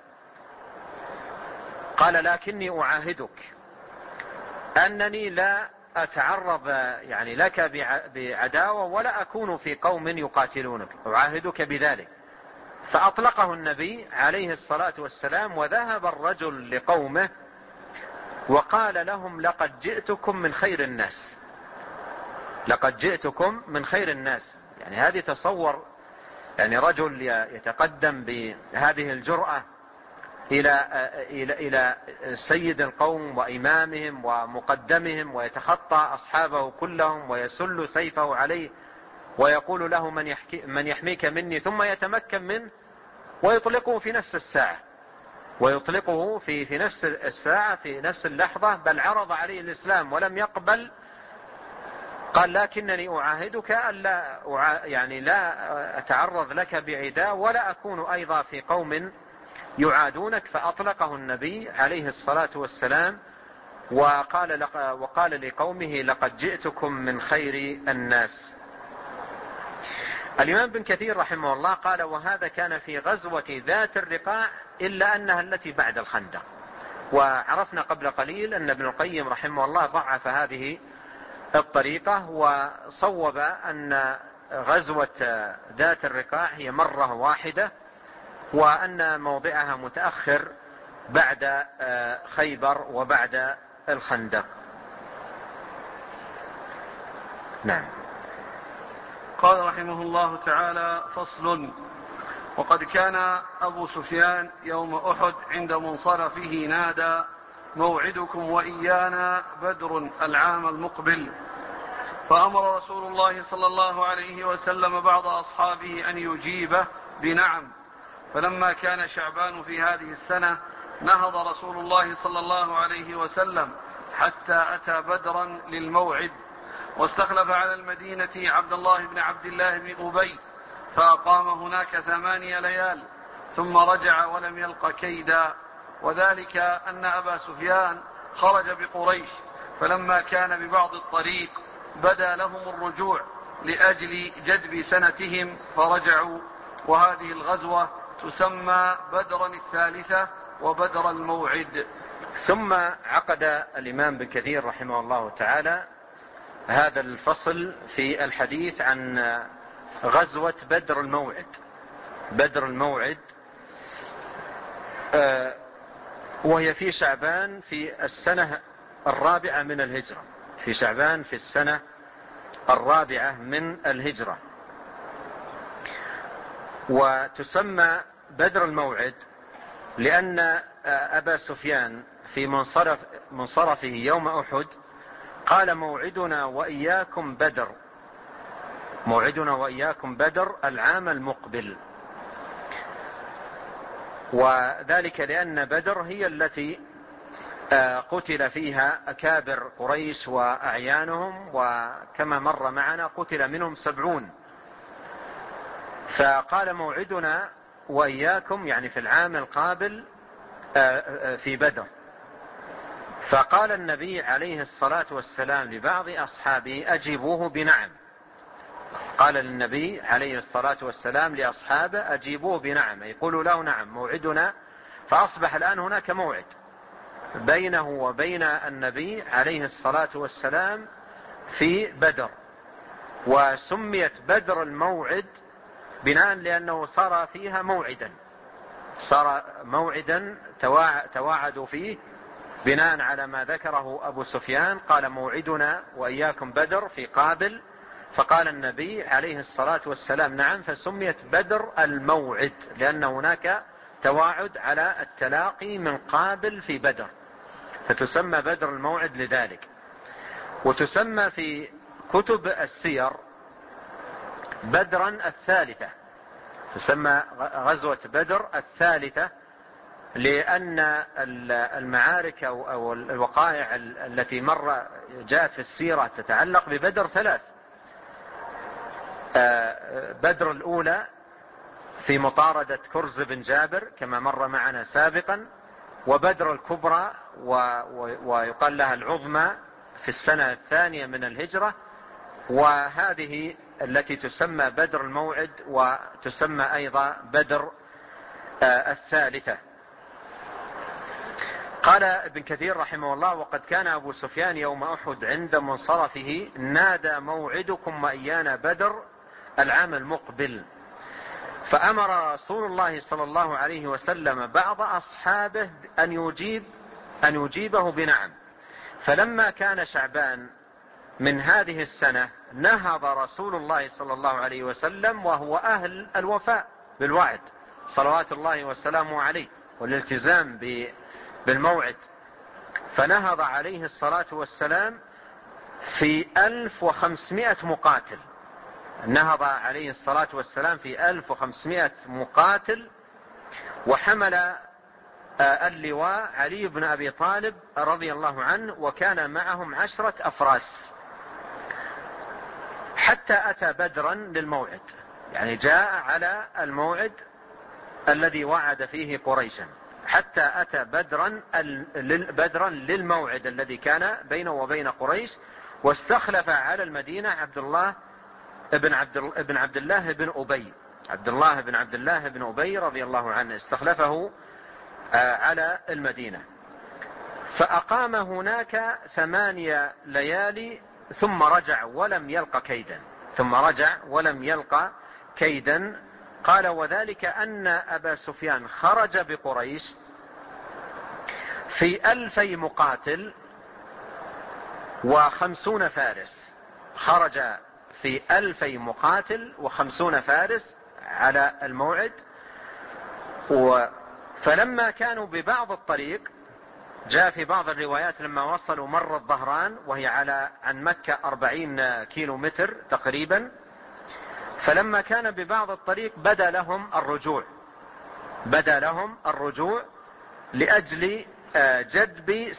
B: قال: لكني أعاهدك أنني لا أتعرض لك بعداوة ولا أكون في قوم يقاتلونك، أعاهدك بذلك. فأطلقه النبي عليه الصلاة والسلام، وذهب الرجل لقومه وقال لهم: لقد جئتكم من خير الناس. هذه تصور رجل يتقدم بهذه الجرأة إلى سيد القوم وإمامهم ومقدمهم، ويتخطى أصحابه كلهم ويسل سيفه عليه ويقول له: من يحميك مني؟ ثم يتمكن منه ويطلقه في نفس الساعة في نفس اللحظة، بل عرض عليه الإسلام ولم يقبل. قال: لكنني أعاهدك ألا لا أتعرض لك بعداء ولا أكون أيضا في قوم يعادونك. فأطلقه النبي عليه الصلاة والسلام وقال لقومه: لقد جئتكم من خير الناس. الإمام ابن كثير رحمه الله قال: وهذا كان في غزوة ذات الرقاع إلا أنها التي بعد الخندق. وعرفنا قبل قليل أن ابن القيم رحمه الله ضعف هذه الطريقة، وصوب أن غزوة ذات الرقاع هي مرة واحدة، وأن موضعها متأخر بعد خيبر وبعد الخندق. نعم.
A: قال رحمه الله تعالى: فصل. وقد كان أبو سفيان يوم أحد عند منصرفه نادى: موعدكم وإيانا بدر العام المقبل. فأمر رسول الله صلى الله عليه وسلم بعض أصحابه أن يجيبه بنعم. فلما كان شعبان في هذه السنة نهض رسول الله صلى الله عليه وسلم حتى أتى بدرا للموعد، واستخلف على المدينة عبد الله بن عبد الله بن أبي، فأقام هناك 8 ليال، ثم رجع ولم يلق كيدا. وذلك أن أبا سفيان خرج بقريش، فلما كان ببعض الطريق بدا لهم الرجوع، لأجل جدب سنتهم فرجعوا. وهذه الغزوة تسمى بدرا الثالثة وبدر الموعد.
B: ثم عقد الإمام ابن كثير رحمه الله تعالى هذا الفصل في الحديث عن غزوة بدر الموعد. بدر الموعد وهي في شعبان في السنة الرابعة من الهجرة، في شعبان في السنة الرابعة من الهجرة. وتسمى بدر الموعد لأن أبا سفيان في منصرفه يوم أحد قال موعدنا وإياكم بدر، موعدنا وإياكم بدر العام المقبل. وذلك لأن بدر هي التي قتل فيها أكابر قريش وأعيانهم، وكما مر معنا قتل منهم 70. فقال موعدنا وإياكم يعني في العام القابل في بدر. فقال النبي عليه الصلاة والسلام لبعض أصحابه أجيبوه بنعم. قال للنبي عليه الصلاة والسلام لأصحابه أجيبوه بنعم، يقولوا له نعم موعدنا. فأصبح الآن هناك موعد بينه وبين النبي عليه الصلاة والسلام في بدر، وسميت بدر الموعد بناء لأنه صار فيها موعدا، صار موعدا تواعدوا فيه بناء على ما ذكره أبو سفيان. قال موعدنا وإياكم بدر في قابل، فقال النبي عليه الصلاة والسلام نعم، فسميت بدر الموعد لأن هناك تواعد على التلاقي من قابل في بدر، فتسمى بدر الموعد لذلك. وتسمى في كتب السير بدرا الثالثة، تسمى غزوة بدر الثالثة لأن المعارك أو الوقائع التي جاءت في السيرة تتعلق ببدر 3. بدر الأولى في مطاردة كرز بن جابر كما مر معنا سابقا، وبدر الكبرى ويقال لها العظمى في السنة الثانية من الهجرة، وهذه التي تسمى بدر الموعد وتسمى أيضا بدر الثالثة. قال ابن كثير رحمه الله وقد كان أبو سفيان يوم أحد عند منصرفه نادى موعدكم وإيانا بدر العام المقبل، فأمر رسول الله صلى الله عليه وسلم بعض أصحابه أن يجيبه بنعم. فلما كان شعبان من هذه السنة نهض رسول الله صلى الله عليه وسلم وهو أهل الوفاء بالوعد صلوات الله وسلامه عليه والالتزام بالموعد، فنهض عليه الصلاة والسلام في 1500 مقاتل. نهض عليه الصلاة والسلام في 1500 مقاتل، وحمل اللواء علي بن أبي طالب رضي الله عنه، وكان معهم 10 أفراس، حتى أتى بدرا للموعد، يعني جاء على الموعد الذي وعد فيه قريشا، حتى أتى بدرا للموعد الذي كان بينه وبين قريش. واستخلف على المدينة عبد الله بن عبد الله بن أبي، عبد الله بن عبد الله بن أبي رضي الله عنه استخلفه على المدينة، فأقام هناك 8 ليالي ثم رجع ولم يلق كيدا. قال وذلك أن أبا سفيان خرج بقريش في 2000 مقاتل و50 فارس، خرج في 2000 مقاتل و50 فارس على الموعد. فلما كانوا ببعض الطريق، جاء في بعض الروايات لما وصلوا مر الظهران وهي عن مكة 40 كيلو متر تقريبا، فلما كان ببعض الطريق بدا لهم الرجوع لأجل جدب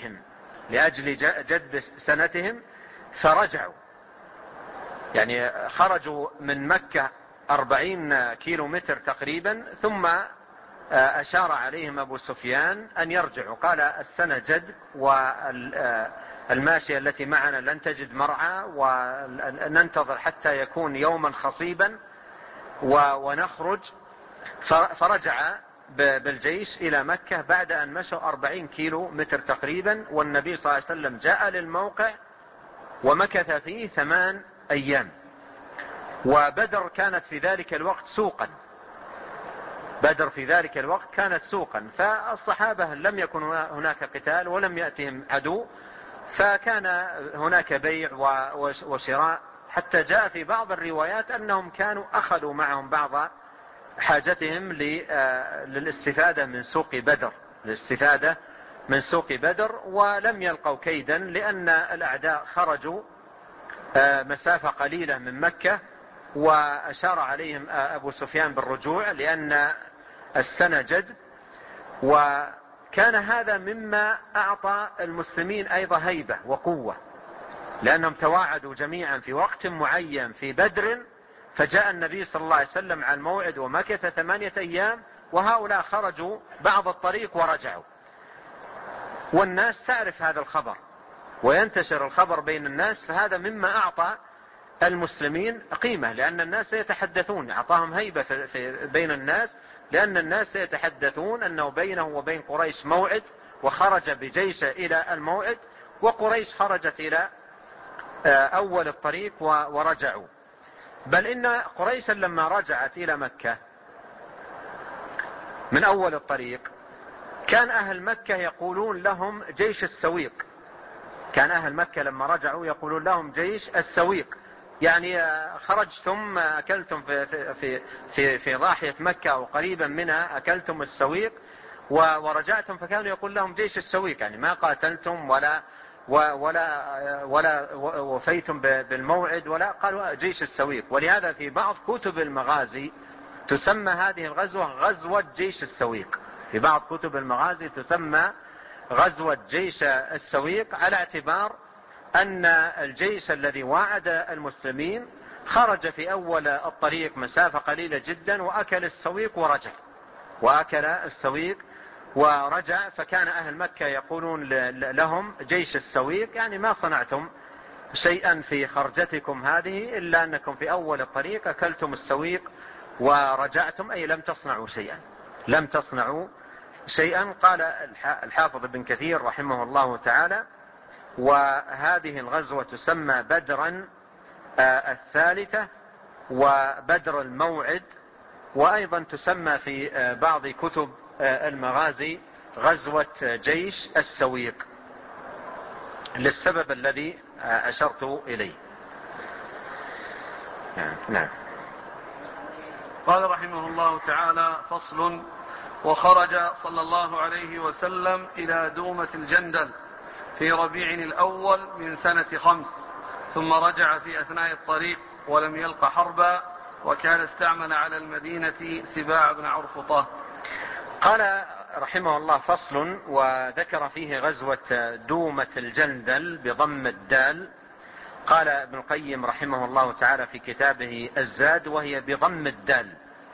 B: سنتهم، فرجعوا، يعني خرجوا من مكة 40 كيلو متر تقريبا، ثم أشار عليهم أبو سفيان أن يرجعوا، قال السنة جدب الماشية التي معنا لن تجد مرعى وننتظر حتى يكون يوما خصيبا ونخرج. فرجع بالجيش إلى مكة بعد أن مشوا 40 كيلو متر تقريبا، والنبي صلى الله عليه وسلم جاء للموقع ومكث فيه 8 أيام. وبدر كانت في ذلك الوقت سوقا، بدر في ذلك الوقت كانت سوقا، فالصحابة لم يكن هناك قتال ولم يأتهم عدو، فكان هناك بيع وشراء، حتى جاء في بعض الروايات أنهم كانوا أخذوا معهم بعض حاجتهم للاستفادة من سوق بدر، للاستفادة من سوق بدر، ولم يلقوا كيدا لأن الأعداء خرجوا مسافة قليلة من مكة، وأشار عليهم أبو سفيان بالرجوع لأن السنة جد. وكان هذا مما أعطى المسلمين أيضا هيبة وقوة، لأنهم تواعدوا جميعا في وقت معين في بدر، فجاء النبي صلى الله عليه وسلم على الموعد ومكث 8 أيام، وهؤلاء خرجوا بعض الطريق ورجعوا، والناس تعرف هذا الخبر وينتشر الخبر بين الناس، فهذا مما أعطى المسلمين قيمة، لأن الناس سيتحدثون، أعطاهم هيبة بين الناس، لأن الناس سيتحدثون أنه بينه وبين قريش موعد، وخرج بجيش إلى الموعد، وقريش خرجت إلى أول الطريق ورجعوا. بل إن قريشا لما رجعت إلى مكة من أول الطريق كان أهل مكة يقولون لهم جيش السويق، كان أهل مكة لما رجعوا يقولون لهم جيش السويق، يعني خرجتم أكلتم في ضاحية مكة أو قريبا منها أكلتم السويق ورجعتم، فكانوا يقول لهم جيش السويق، يعني ما قاتلتم ولا وفيتم بالموعد، ولا قالوا جيش السويق. ولهذا في بعض كتب المغازي تسمى هذه الغزوة غزوة جيش السويق، في بعض كتب المغازي تسمى غزوة جيش السويق، على اعتبار أن الجيش الذي واعد المسلمين خرج في أول الطريق مسافة قليلة جدا وأكل السويق ورجع، وأكل السويق ورجع، فكان أهل مكة يقولون لهم جيش السويق، يعني ما صنعتم شيئا في خرجتكم هذه إلا أنكم في أول الطريق أكلتم السويق ورجعتم، أي لم تصنعوا شيئا، لم تصنعوا شيئا. قال الحافظ ابن كثير رحمه الله تعالى: وهذه الغزوة تسمى بدرا الثالثة وبدر الموعد، وأيضا تسمى في بعض كتب المغازي غزوة جيش السويق، للسبب الذي أشرت إليه. نعم.
A: قال رحمه الله تعالى: فصل: وخرج صلى الله عليه وسلم إلى دومة الجندل في ربيع الأول من سنة 5، ثم رجع في أثناء الطريق ولم يلق حربا، وكان استعمل على المدينة سباع بن عرفطة.
B: قال رحمه الله: فصل، وذكر فيه غزوة دومة الجندل بضم الدال. قال ابن القيم رحمه الله تعالى في كتابه الزاد: وهي بضم الدال،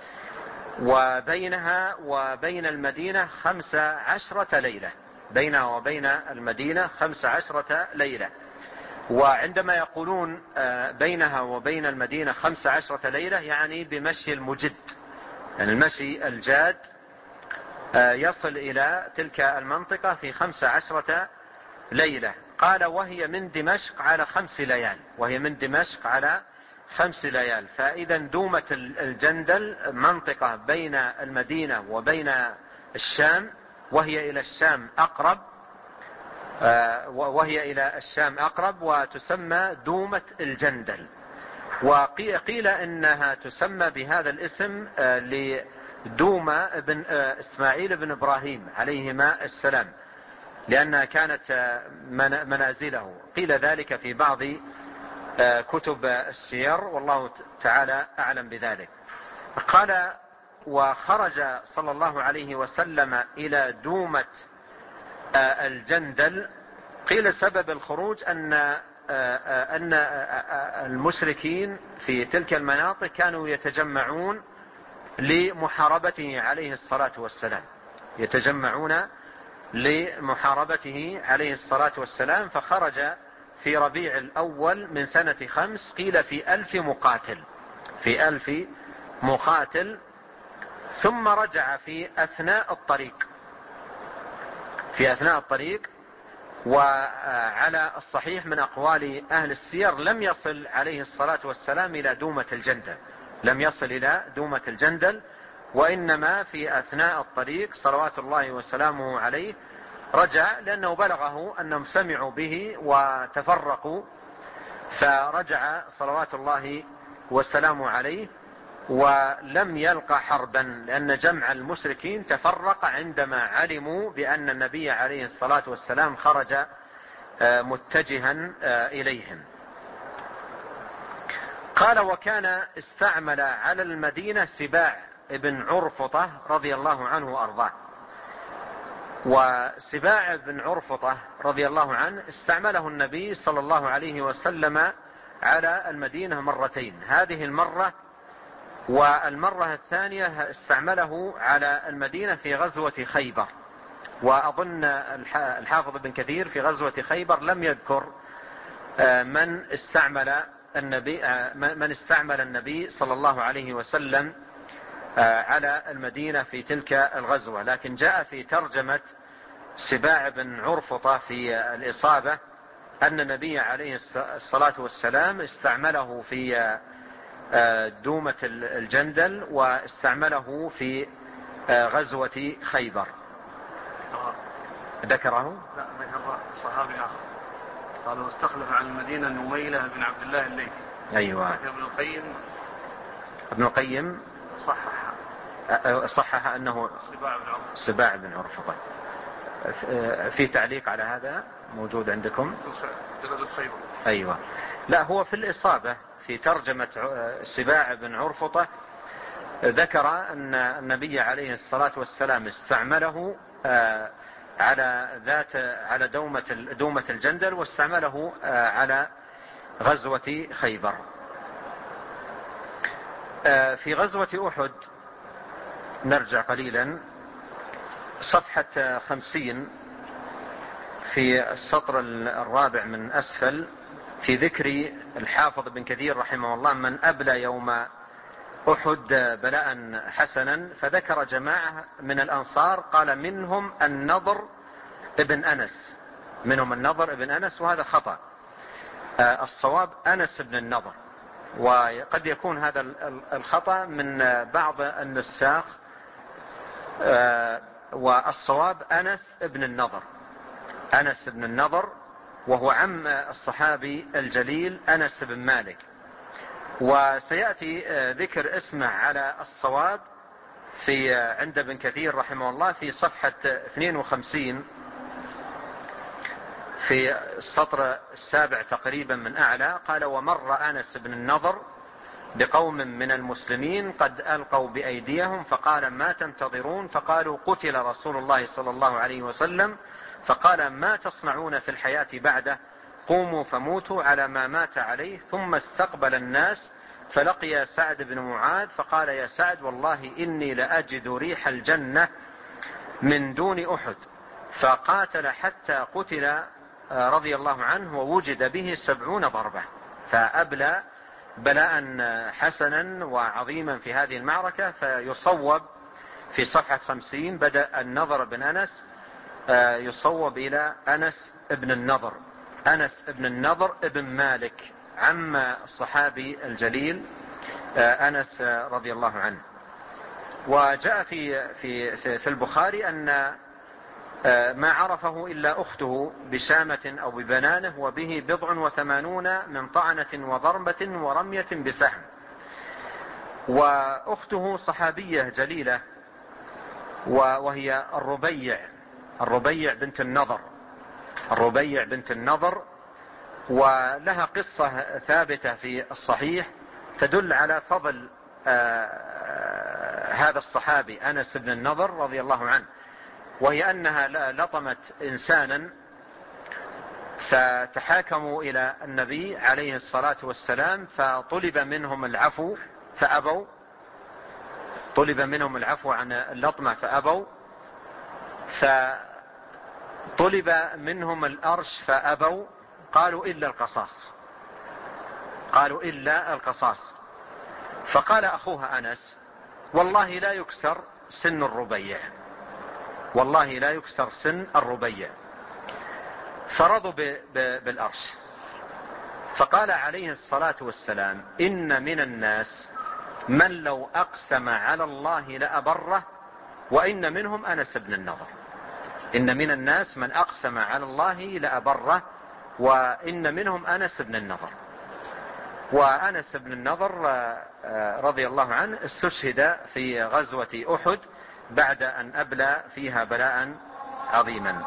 B: وبينها وبين المدينة 15 ليلة، بينها وبين المدينة 15 ليلة. وعندما يقولون بينها وبين المدينة 15 ليلة يعني بمشي المجد، يعني المشي الجاد يصل إلى تلك المنطقة في 15 ليلة. قال: وهي من دمشق على 5 ليال، وهي من دمشق على 5 ليال. فإذا دومة الجندل منطقة بين المدينة وبين الشام، وهي إلى الشام أقرب، وتسمى دومة الجندل. وقيل إنها تسمى بهذا الاسم لدومة بن إسماعيل بن إبراهيم عليهما السلام، لأنها كانت منازله. قيل ذلك في بعض كتب السير، والله تعالى أعلم بذلك. قال: وخرج صلى الله عليه وسلم إلى دومة الجندل. قيل سبب الخروج أن المشركين في تلك المناطق كانوا يتجمعون لمحاربته عليه الصلاة والسلام، يتجمعون لمحاربته عليه الصلاة والسلام، فخرج في ربيع الأول من سنة 5، قيل في 1000 مقاتل، ثم رجع في أثناء الطريق. وعلى الصحيح من أقوال أهل السير لم يصل عليه الصلاة والسلام إلى دومة الجندل، وإنما في أثناء الطريق صلوات الله وسلامه عليه رجع، لأنه بلغه أنهم سمعوا به وتفرقوا، فرجع صلوات الله وسلامه عليه ولم يلقى حربا، لأن جمع المشركين تفرق عندما علموا بأن النبي عليه الصلاة والسلام خرج متجها إليهم. قال: وكان استعمل على المدينة سباع بن عرفطة رضي الله عنه وأرضاه. وسباع بن عرفطة رضي الله عنه استعمله النبي صلى الله عليه وسلم على المدينة مرتين، هذه المرة والمرة الثانية استعمله على المدينة في غزوة خيبر. وأظن الحافظ بن كثير في غزوة خيبر لم يذكر من استعمل النبي صلى الله عليه وسلم على المدينة في تلك الغزوة، لكن جاء في ترجمة سباع بن عرفطة في الإصابة أن النبي عليه الصلاة والسلام استعمله في دومة الجندل، واستعمله في غزوة خيبر. ذكره؟
A: لا، ذكر صحابي آخر قالوا استخلف عن المدينة نميلة بن عبد الله الليثي.
B: أيوة. ابن القيم صحح أنه سباع بن عرفطة. في تعليق على هذا موجود عندكم؟ أيوة. لا، هو في الإصابة في ترجمة سباع بن عرفطة ذكر أن النبي عليه الصلاة والسلام استعمله على دومة الجندل، واستعمله على غزوة خيبر. في غزوة أحد نرجع قليلا، صفحة 50 في السطر الرابع من أسفل، في ذكر الحافظ بن كثير رحمه الله من أبلى يوم أحد بلاء حسنا، فذكر جماعة من الأنصار، قال منهم النضر ابن أنس، وهذا خطأ. الصواب أنس بن النضر، وقد يكون هذا الخطأ من بعض النساخ، والصواب أنس بن النضر، وهو عم الصحابي الجليل أنس بن مالك. وسيأتي ذكر اسمه على الصواب عند ابن كثير رحمه الله في صفحة 52 في السطر السابع تقريبا من أعلى. قال: ومر أنس بن النضر بقوم من المسلمين قد ألقوا بأيديهم، فقال: ما تنتظرون؟ فقالوا: قتل رسول الله صلى الله عليه وسلم. فقال: ما تصنعون في الحياة بعده؟ قوموا فموتوا على ما مات عليه. ثم استقبل الناس فلقي سعد بن معاذ، فقال: يا سعد، والله إني لأجد ريح الجنة من دون أحد. فقاتل حتى قتل رضي الله عنه، ووجد به 70 ضربة، فأبلى بلاء حسنا وعظيما في هذه المعركة. فيصوب في صفحة 50 بدأ النضر بن أنس، يصوب إلى أنس ابن النضر ابن مالك، عم الصحابي الجليل أنس رضي الله عنه. وجاء في البخاري أن ما عرفه إلا أخته بشامة أو ببنانه، وبه 87 من طعنة وضربة ورمية بسهم. وأخته صحابية جليلة، وهي الربيع بنت النضر، ولها قصة ثابتة في الصحيح تدل على فضل هذا الصحابي أنس بن النضر رضي الله عنه، وهي أنها لطمت إنسانا، فتحاكموا إلى النبي عليه الصلاة والسلام، فطلب منهم العفو فأبوا، عن اللطمة فأبوا، طلب منهم الأرش فأبوا، قالوا إلا القصاص. فقال أخوها أنس: والله لا يكسر سن الربيع. فرضوا بالأرش. فقال عليه الصلاة والسلام: إن من الناس من لو أقسم على الله لأبره، وإن منهم أنس بن النضر. إن من الناس من أقسم على الله لأبره، وإن منهم أنس بن النضر. وأنس بن النضر رضي الله عنه استشهد في غزوة أحد بعد أن أبلى فيها بلاء عظيما.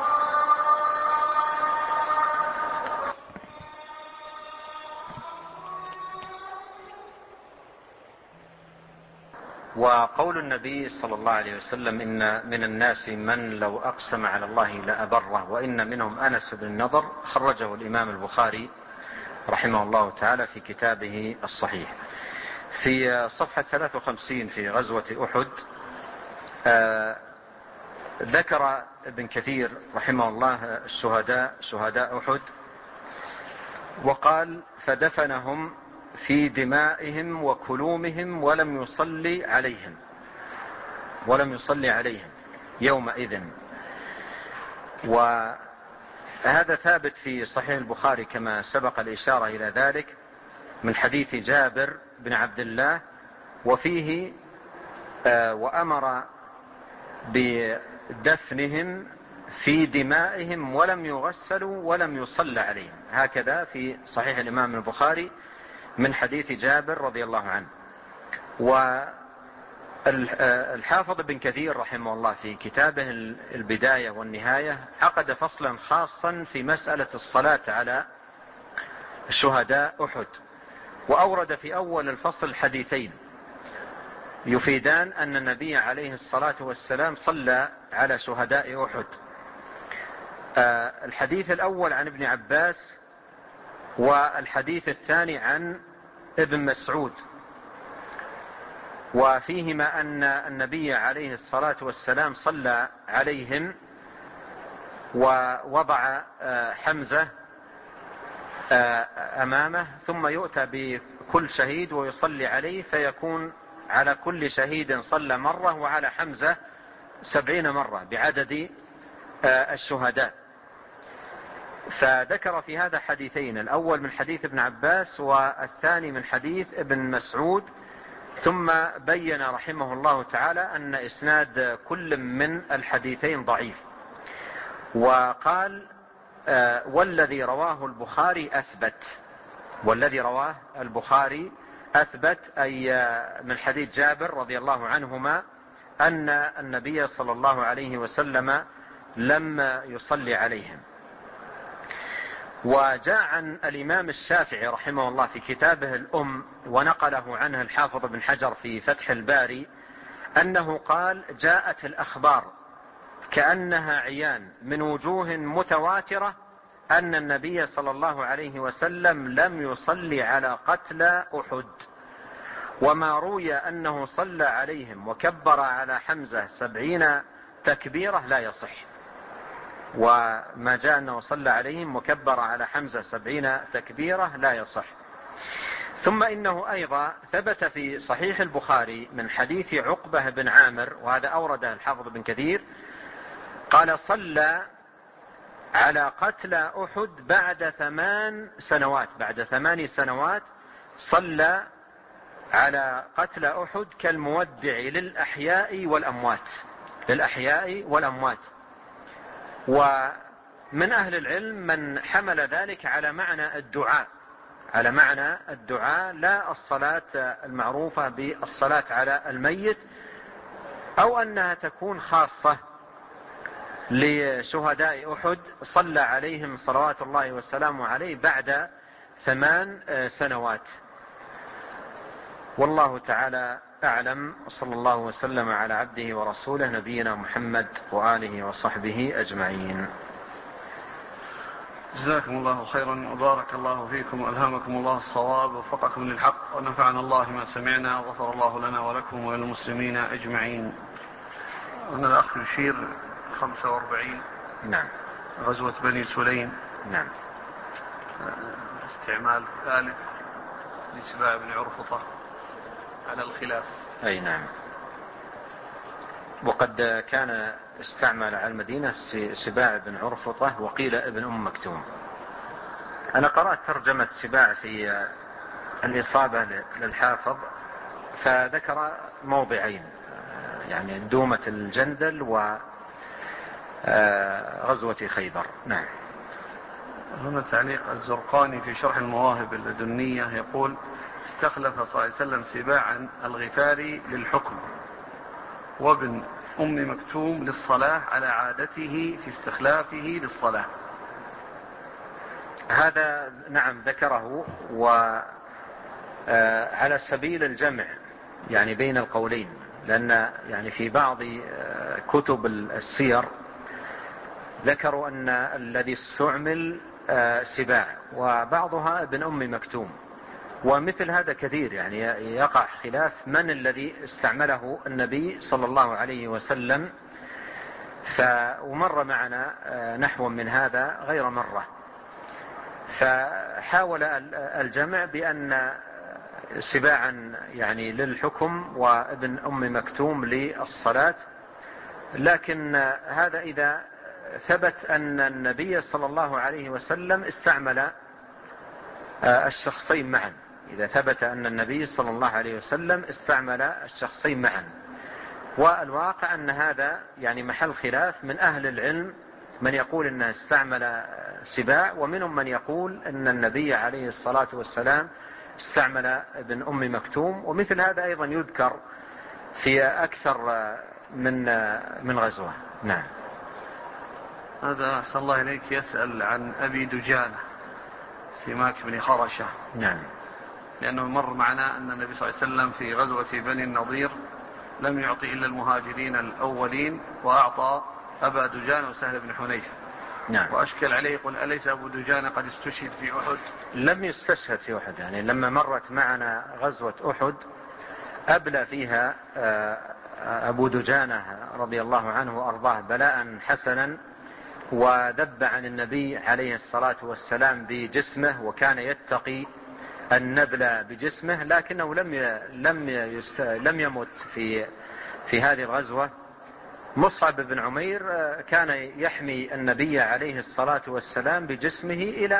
B: وقول النبي صلى الله عليه وسلم: إن من الناس من لو أقسم على الله لأبره، وإن منهم أنس بن النضر، خرجه الإمام البخاري رحمه الله تعالى في كتابه الصحيح. في صفحة 53 في غزوة أحد ذكر ابن كثير رحمه الله شهداء أحد، وقال: فدفنهم في دمائهم وكلومهم ولم يصلي عليهم يومئذ. وهذا ثابت في صحيح البخاري كما سبق الإشارة إلى ذلك من حديث جابر بن عبد الله، وفيه: وأمر بدفنهم في دمائهم ولم يغسلوا ولم يصلى عليهم. هكذا في صحيح الإمام البخاري من حديث جابر رضي الله عنه. والحافظ ابن كثير رحمه الله في كتابه البداية والنهاية عقد فصلا خاصا في مسألة الصلاة على شهداء أحد، وأورد في أول الفصل حديثين يفيدان أن النبي عليه الصلاة والسلام صلى على شهداء أحد. الحديث الأول عن ابن عباس، والحديث الثاني عن ابن مسعود، وفيهما أن النبي عليه الصلاة والسلام صلى عليهم ووضع حمزة أمامه، ثم يؤتى بكل شهيد ويصلي عليه، فيكون على كل شهيد صلى مرة، وعلى حمزة 70 مرة بعدد الشهداء. فذكر في هذا حديثين: الأول من حديث ابن عباس، والثاني من حديث ابن مسعود. ثم بين رحمه الله تعالى أن إسناد كل من الحديثين ضعيف، وقال: والذي رواه البخاري أثبت، أي من حديث جابر رضي الله عنهما أن النبي صلى الله عليه وسلم لم يصلي عليهم. وجاء عن الإمام الشافعي رحمه الله في كتابه الأم، ونقله عنه الحافظ بن حجر في فتح الباري، أنه قال: جاءت الأخبار كأنها عيان من وجوه متواترة أن النبي صلى الله عليه وسلم لم يصلي على قتلى أحد، وما روي أنه صلى عليهم وكبر على حمزة 70 تكبيرة لا يصح، وما جاء أنه صلى عليهم وكبر على حمزة 70 تكبيرة لا يصح. ثم إنه أيضا ثبت في صحيح البخاري من حديث عقبة بن عامر، وهذا أورده الحافظ بن كثير، قال: صلى على قتلى أحد بعد 8 سنوات صلى على قتلى أحد كالمودع للأحياء والأموات. ومن أهل العلم من حمل ذلك على معنى الدعاء لا الصلاة المعروفة بالصلاة على الميت، أو أنها تكون خاصة لشهداء أحد صلى عليهم صلوات الله والسلام عليه بعد 8 سنوات. والله تعالى أعلم، وصلى الله وسلم على عبده ورسوله نبينا محمد وآله وصحبه أجمعين.
A: جزاكم الله خيرا وبارك الله فيكم وألهمكم الله الصواب ووفقكم للحق، ونفعنا الله ما سمعنا، وغفر الله لنا ولكم وللمسلمين أجمعين. أنا الأخ يشير 45.
B: نعم.
A: غزوة بني سليم.
B: نعم.
A: استعمال ثالث لسباع بن عرفطة على الخلاف.
B: أي نعم. وقد كان استعمل على المدينة سباع بن عرفطة وقيل ابن مكتوم. أنا قرأت ترجمة سباع في الإصابة للحافظ فذكر موضعين، يعني دومة الجندل وغزوة خيبر. نعم.
A: هنا تعليق الزرقاني في شرح المواهب اللدنية يقول: استخلف صلى الله عليه وسلم سباعا الغفاري للحكم وابن مكتوم للصلاة على عادته في استخلافه للصلاة.
B: هذا نعم ذكره، وعلى سبيل الجمع يعني بين القولين، لأن يعني في بعض كتب السير ذكروا أن الذي استعمل سباع وبعضها ابن مكتوم، ومثل هذا كثير، يعني يقع خلاف من الذي استعمله النبي صلى الله عليه وسلم. ومر معنا نحو من هذا غير مرة، فحاول الجمع بأن سباعا يعني للحكم وابن مكتوم للصلاة، لكن هذا إذا ثبت أن النبي صلى الله عليه وسلم استعمل الشخصين معا، إذا ثبت أن النبي صلى الله عليه وسلم استعمل الشخصين معا. والواقع أن هذا يعني محل خلاف من أهل العلم، من يقول أنه استعمل سباع، ومنهم من يقول أن النبي عليه الصلاة والسلام استعمل ابن مكتوم. ومثل هذا أيضا يذكر في أكثر من غزوة. نعم.
A: هذا أحسن الله إليك يسأل عن أبي دجانة سماك بن خرشة.
B: نعم.
A: لأنه مر معنا أن النبي صلى الله عليه وسلم في غزوة بني النضير لم يعطي إلا المهاجرين الأولين، وأعطى أبا دجانة وسهل بن حنيف.
B: نعم.
A: وأشكل عليه يقول: أليس أبو دجانة قد استشهد في أحد؟
B: لم يستشهد في أحد، يعني لما مرت معنا غزوة أحد أبلى فيها أبو دجانة رضي الله عنه وأرضاه بلاء حسنا، وذب عن النبي عليه الصلاة والسلام بجسمه، وكان يتقي النبل بجسمه، لكنه لم يمت في هذه الغزوة. مصعب بن عمير كان يحمي النبي عليه الصلاة والسلام بجسمه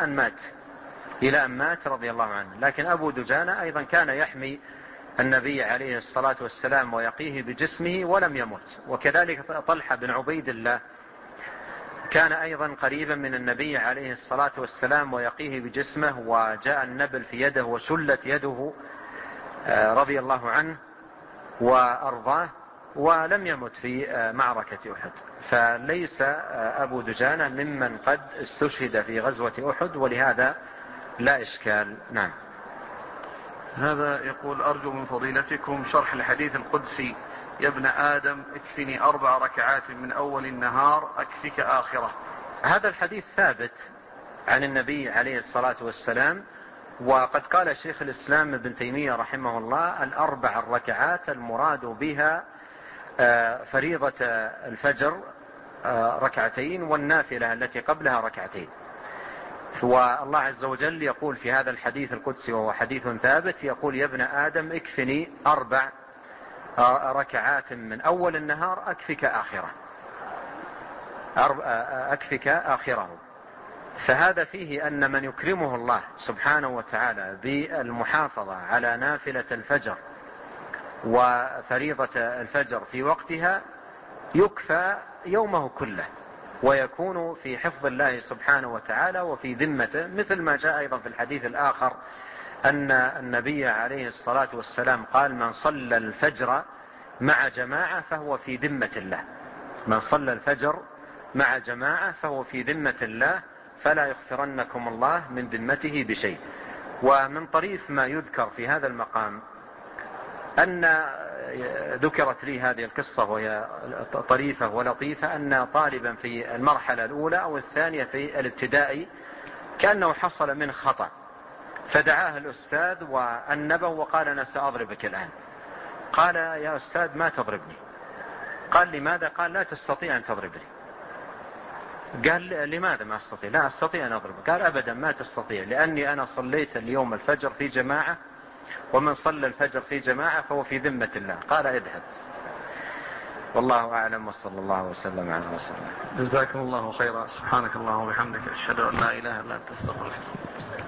B: إلى أن مات رضي الله عنه. لكن أبو دجانة أيضا كان يحمي النبي عليه الصلاة والسلام ويقيه بجسمه ولم يمت. وكذلك طلحة بن عبيد الله كان أيضا قريبا من النبي عليه الصلاة والسلام ويقيه بجسمه، وجاء النبل في يده وشلت يده رضي الله عنه وأرضاه، ولم يمت في معركة أحد. فليس أبو دجانة ممن قد استشهد في غزوة أحد، ولهذا لا إشكال. نعم.
A: هذا يقول: أرجو من فضيلتكم شرح الحديث القدسي: يا ابن آدم اكفني 4 ركعات من أول النهار أكفك آخرة.
B: هذا الحديث ثابت عن النبي عليه الصلاة والسلام، وقد قال شيخ الإسلام ابن تيمية رحمه الله: 4 ركعات المراد بها فريضة الفجر 2 والنافلة التي قبلها 2. والله عز وجل يقول في هذا الحديث القدسي وهو حديث ثابت، يقول: يا ابن آدم اكفني 4 ركعات من أول النهار أكفك آخره. فهذا فيه أن من يكرمه الله سبحانه وتعالى بالمحافظة على نافلة الفجر وفريضة الفجر في وقتها يكفى يومه كله، ويكون في حفظ الله سبحانه وتعالى وفي ذمته، مثل ما جاء أيضا في الحديث الآخر أن النبي عليه الصلاة والسلام قال: من صلى الفجر مع جماعة فهو في ذمة الله. من صلى الفجر مع جماعة فهو في ذمة الله، فلا يغفرنكم الله من ذمته بشيء. ومن طريف ما يذكر في هذا المقام أن ذكرت لي هذه القصة، وهي طريفة ولطيفة، أن طالبا في المرحلة الأولى أو الثانية في الابتدائي كأنه حصل من خطأ، فدعاه الأستاذ وأنبه وقال: أنا سأضربك الآن. قال: يا أستاذ ما تضربني. قال: لماذا؟ قال: لا تستطيع أن تضربني. قال لماذا ما أستطيع؟ لا أستطيع أن أضرب. قال أبدا ما تستطيع، لأني أنا صليت اليوم الفجر في جماعة، ومن صلى الفجر في جماعة فهو في ذمة الله. قال اذهب. والله أعلم، وصلى الله وسلم على رسول الله.
A: جزاكم الله خيرا. سبحانك اللهم وبحمدك، أشهد أن لا إله إلا أنت، أستغفرك.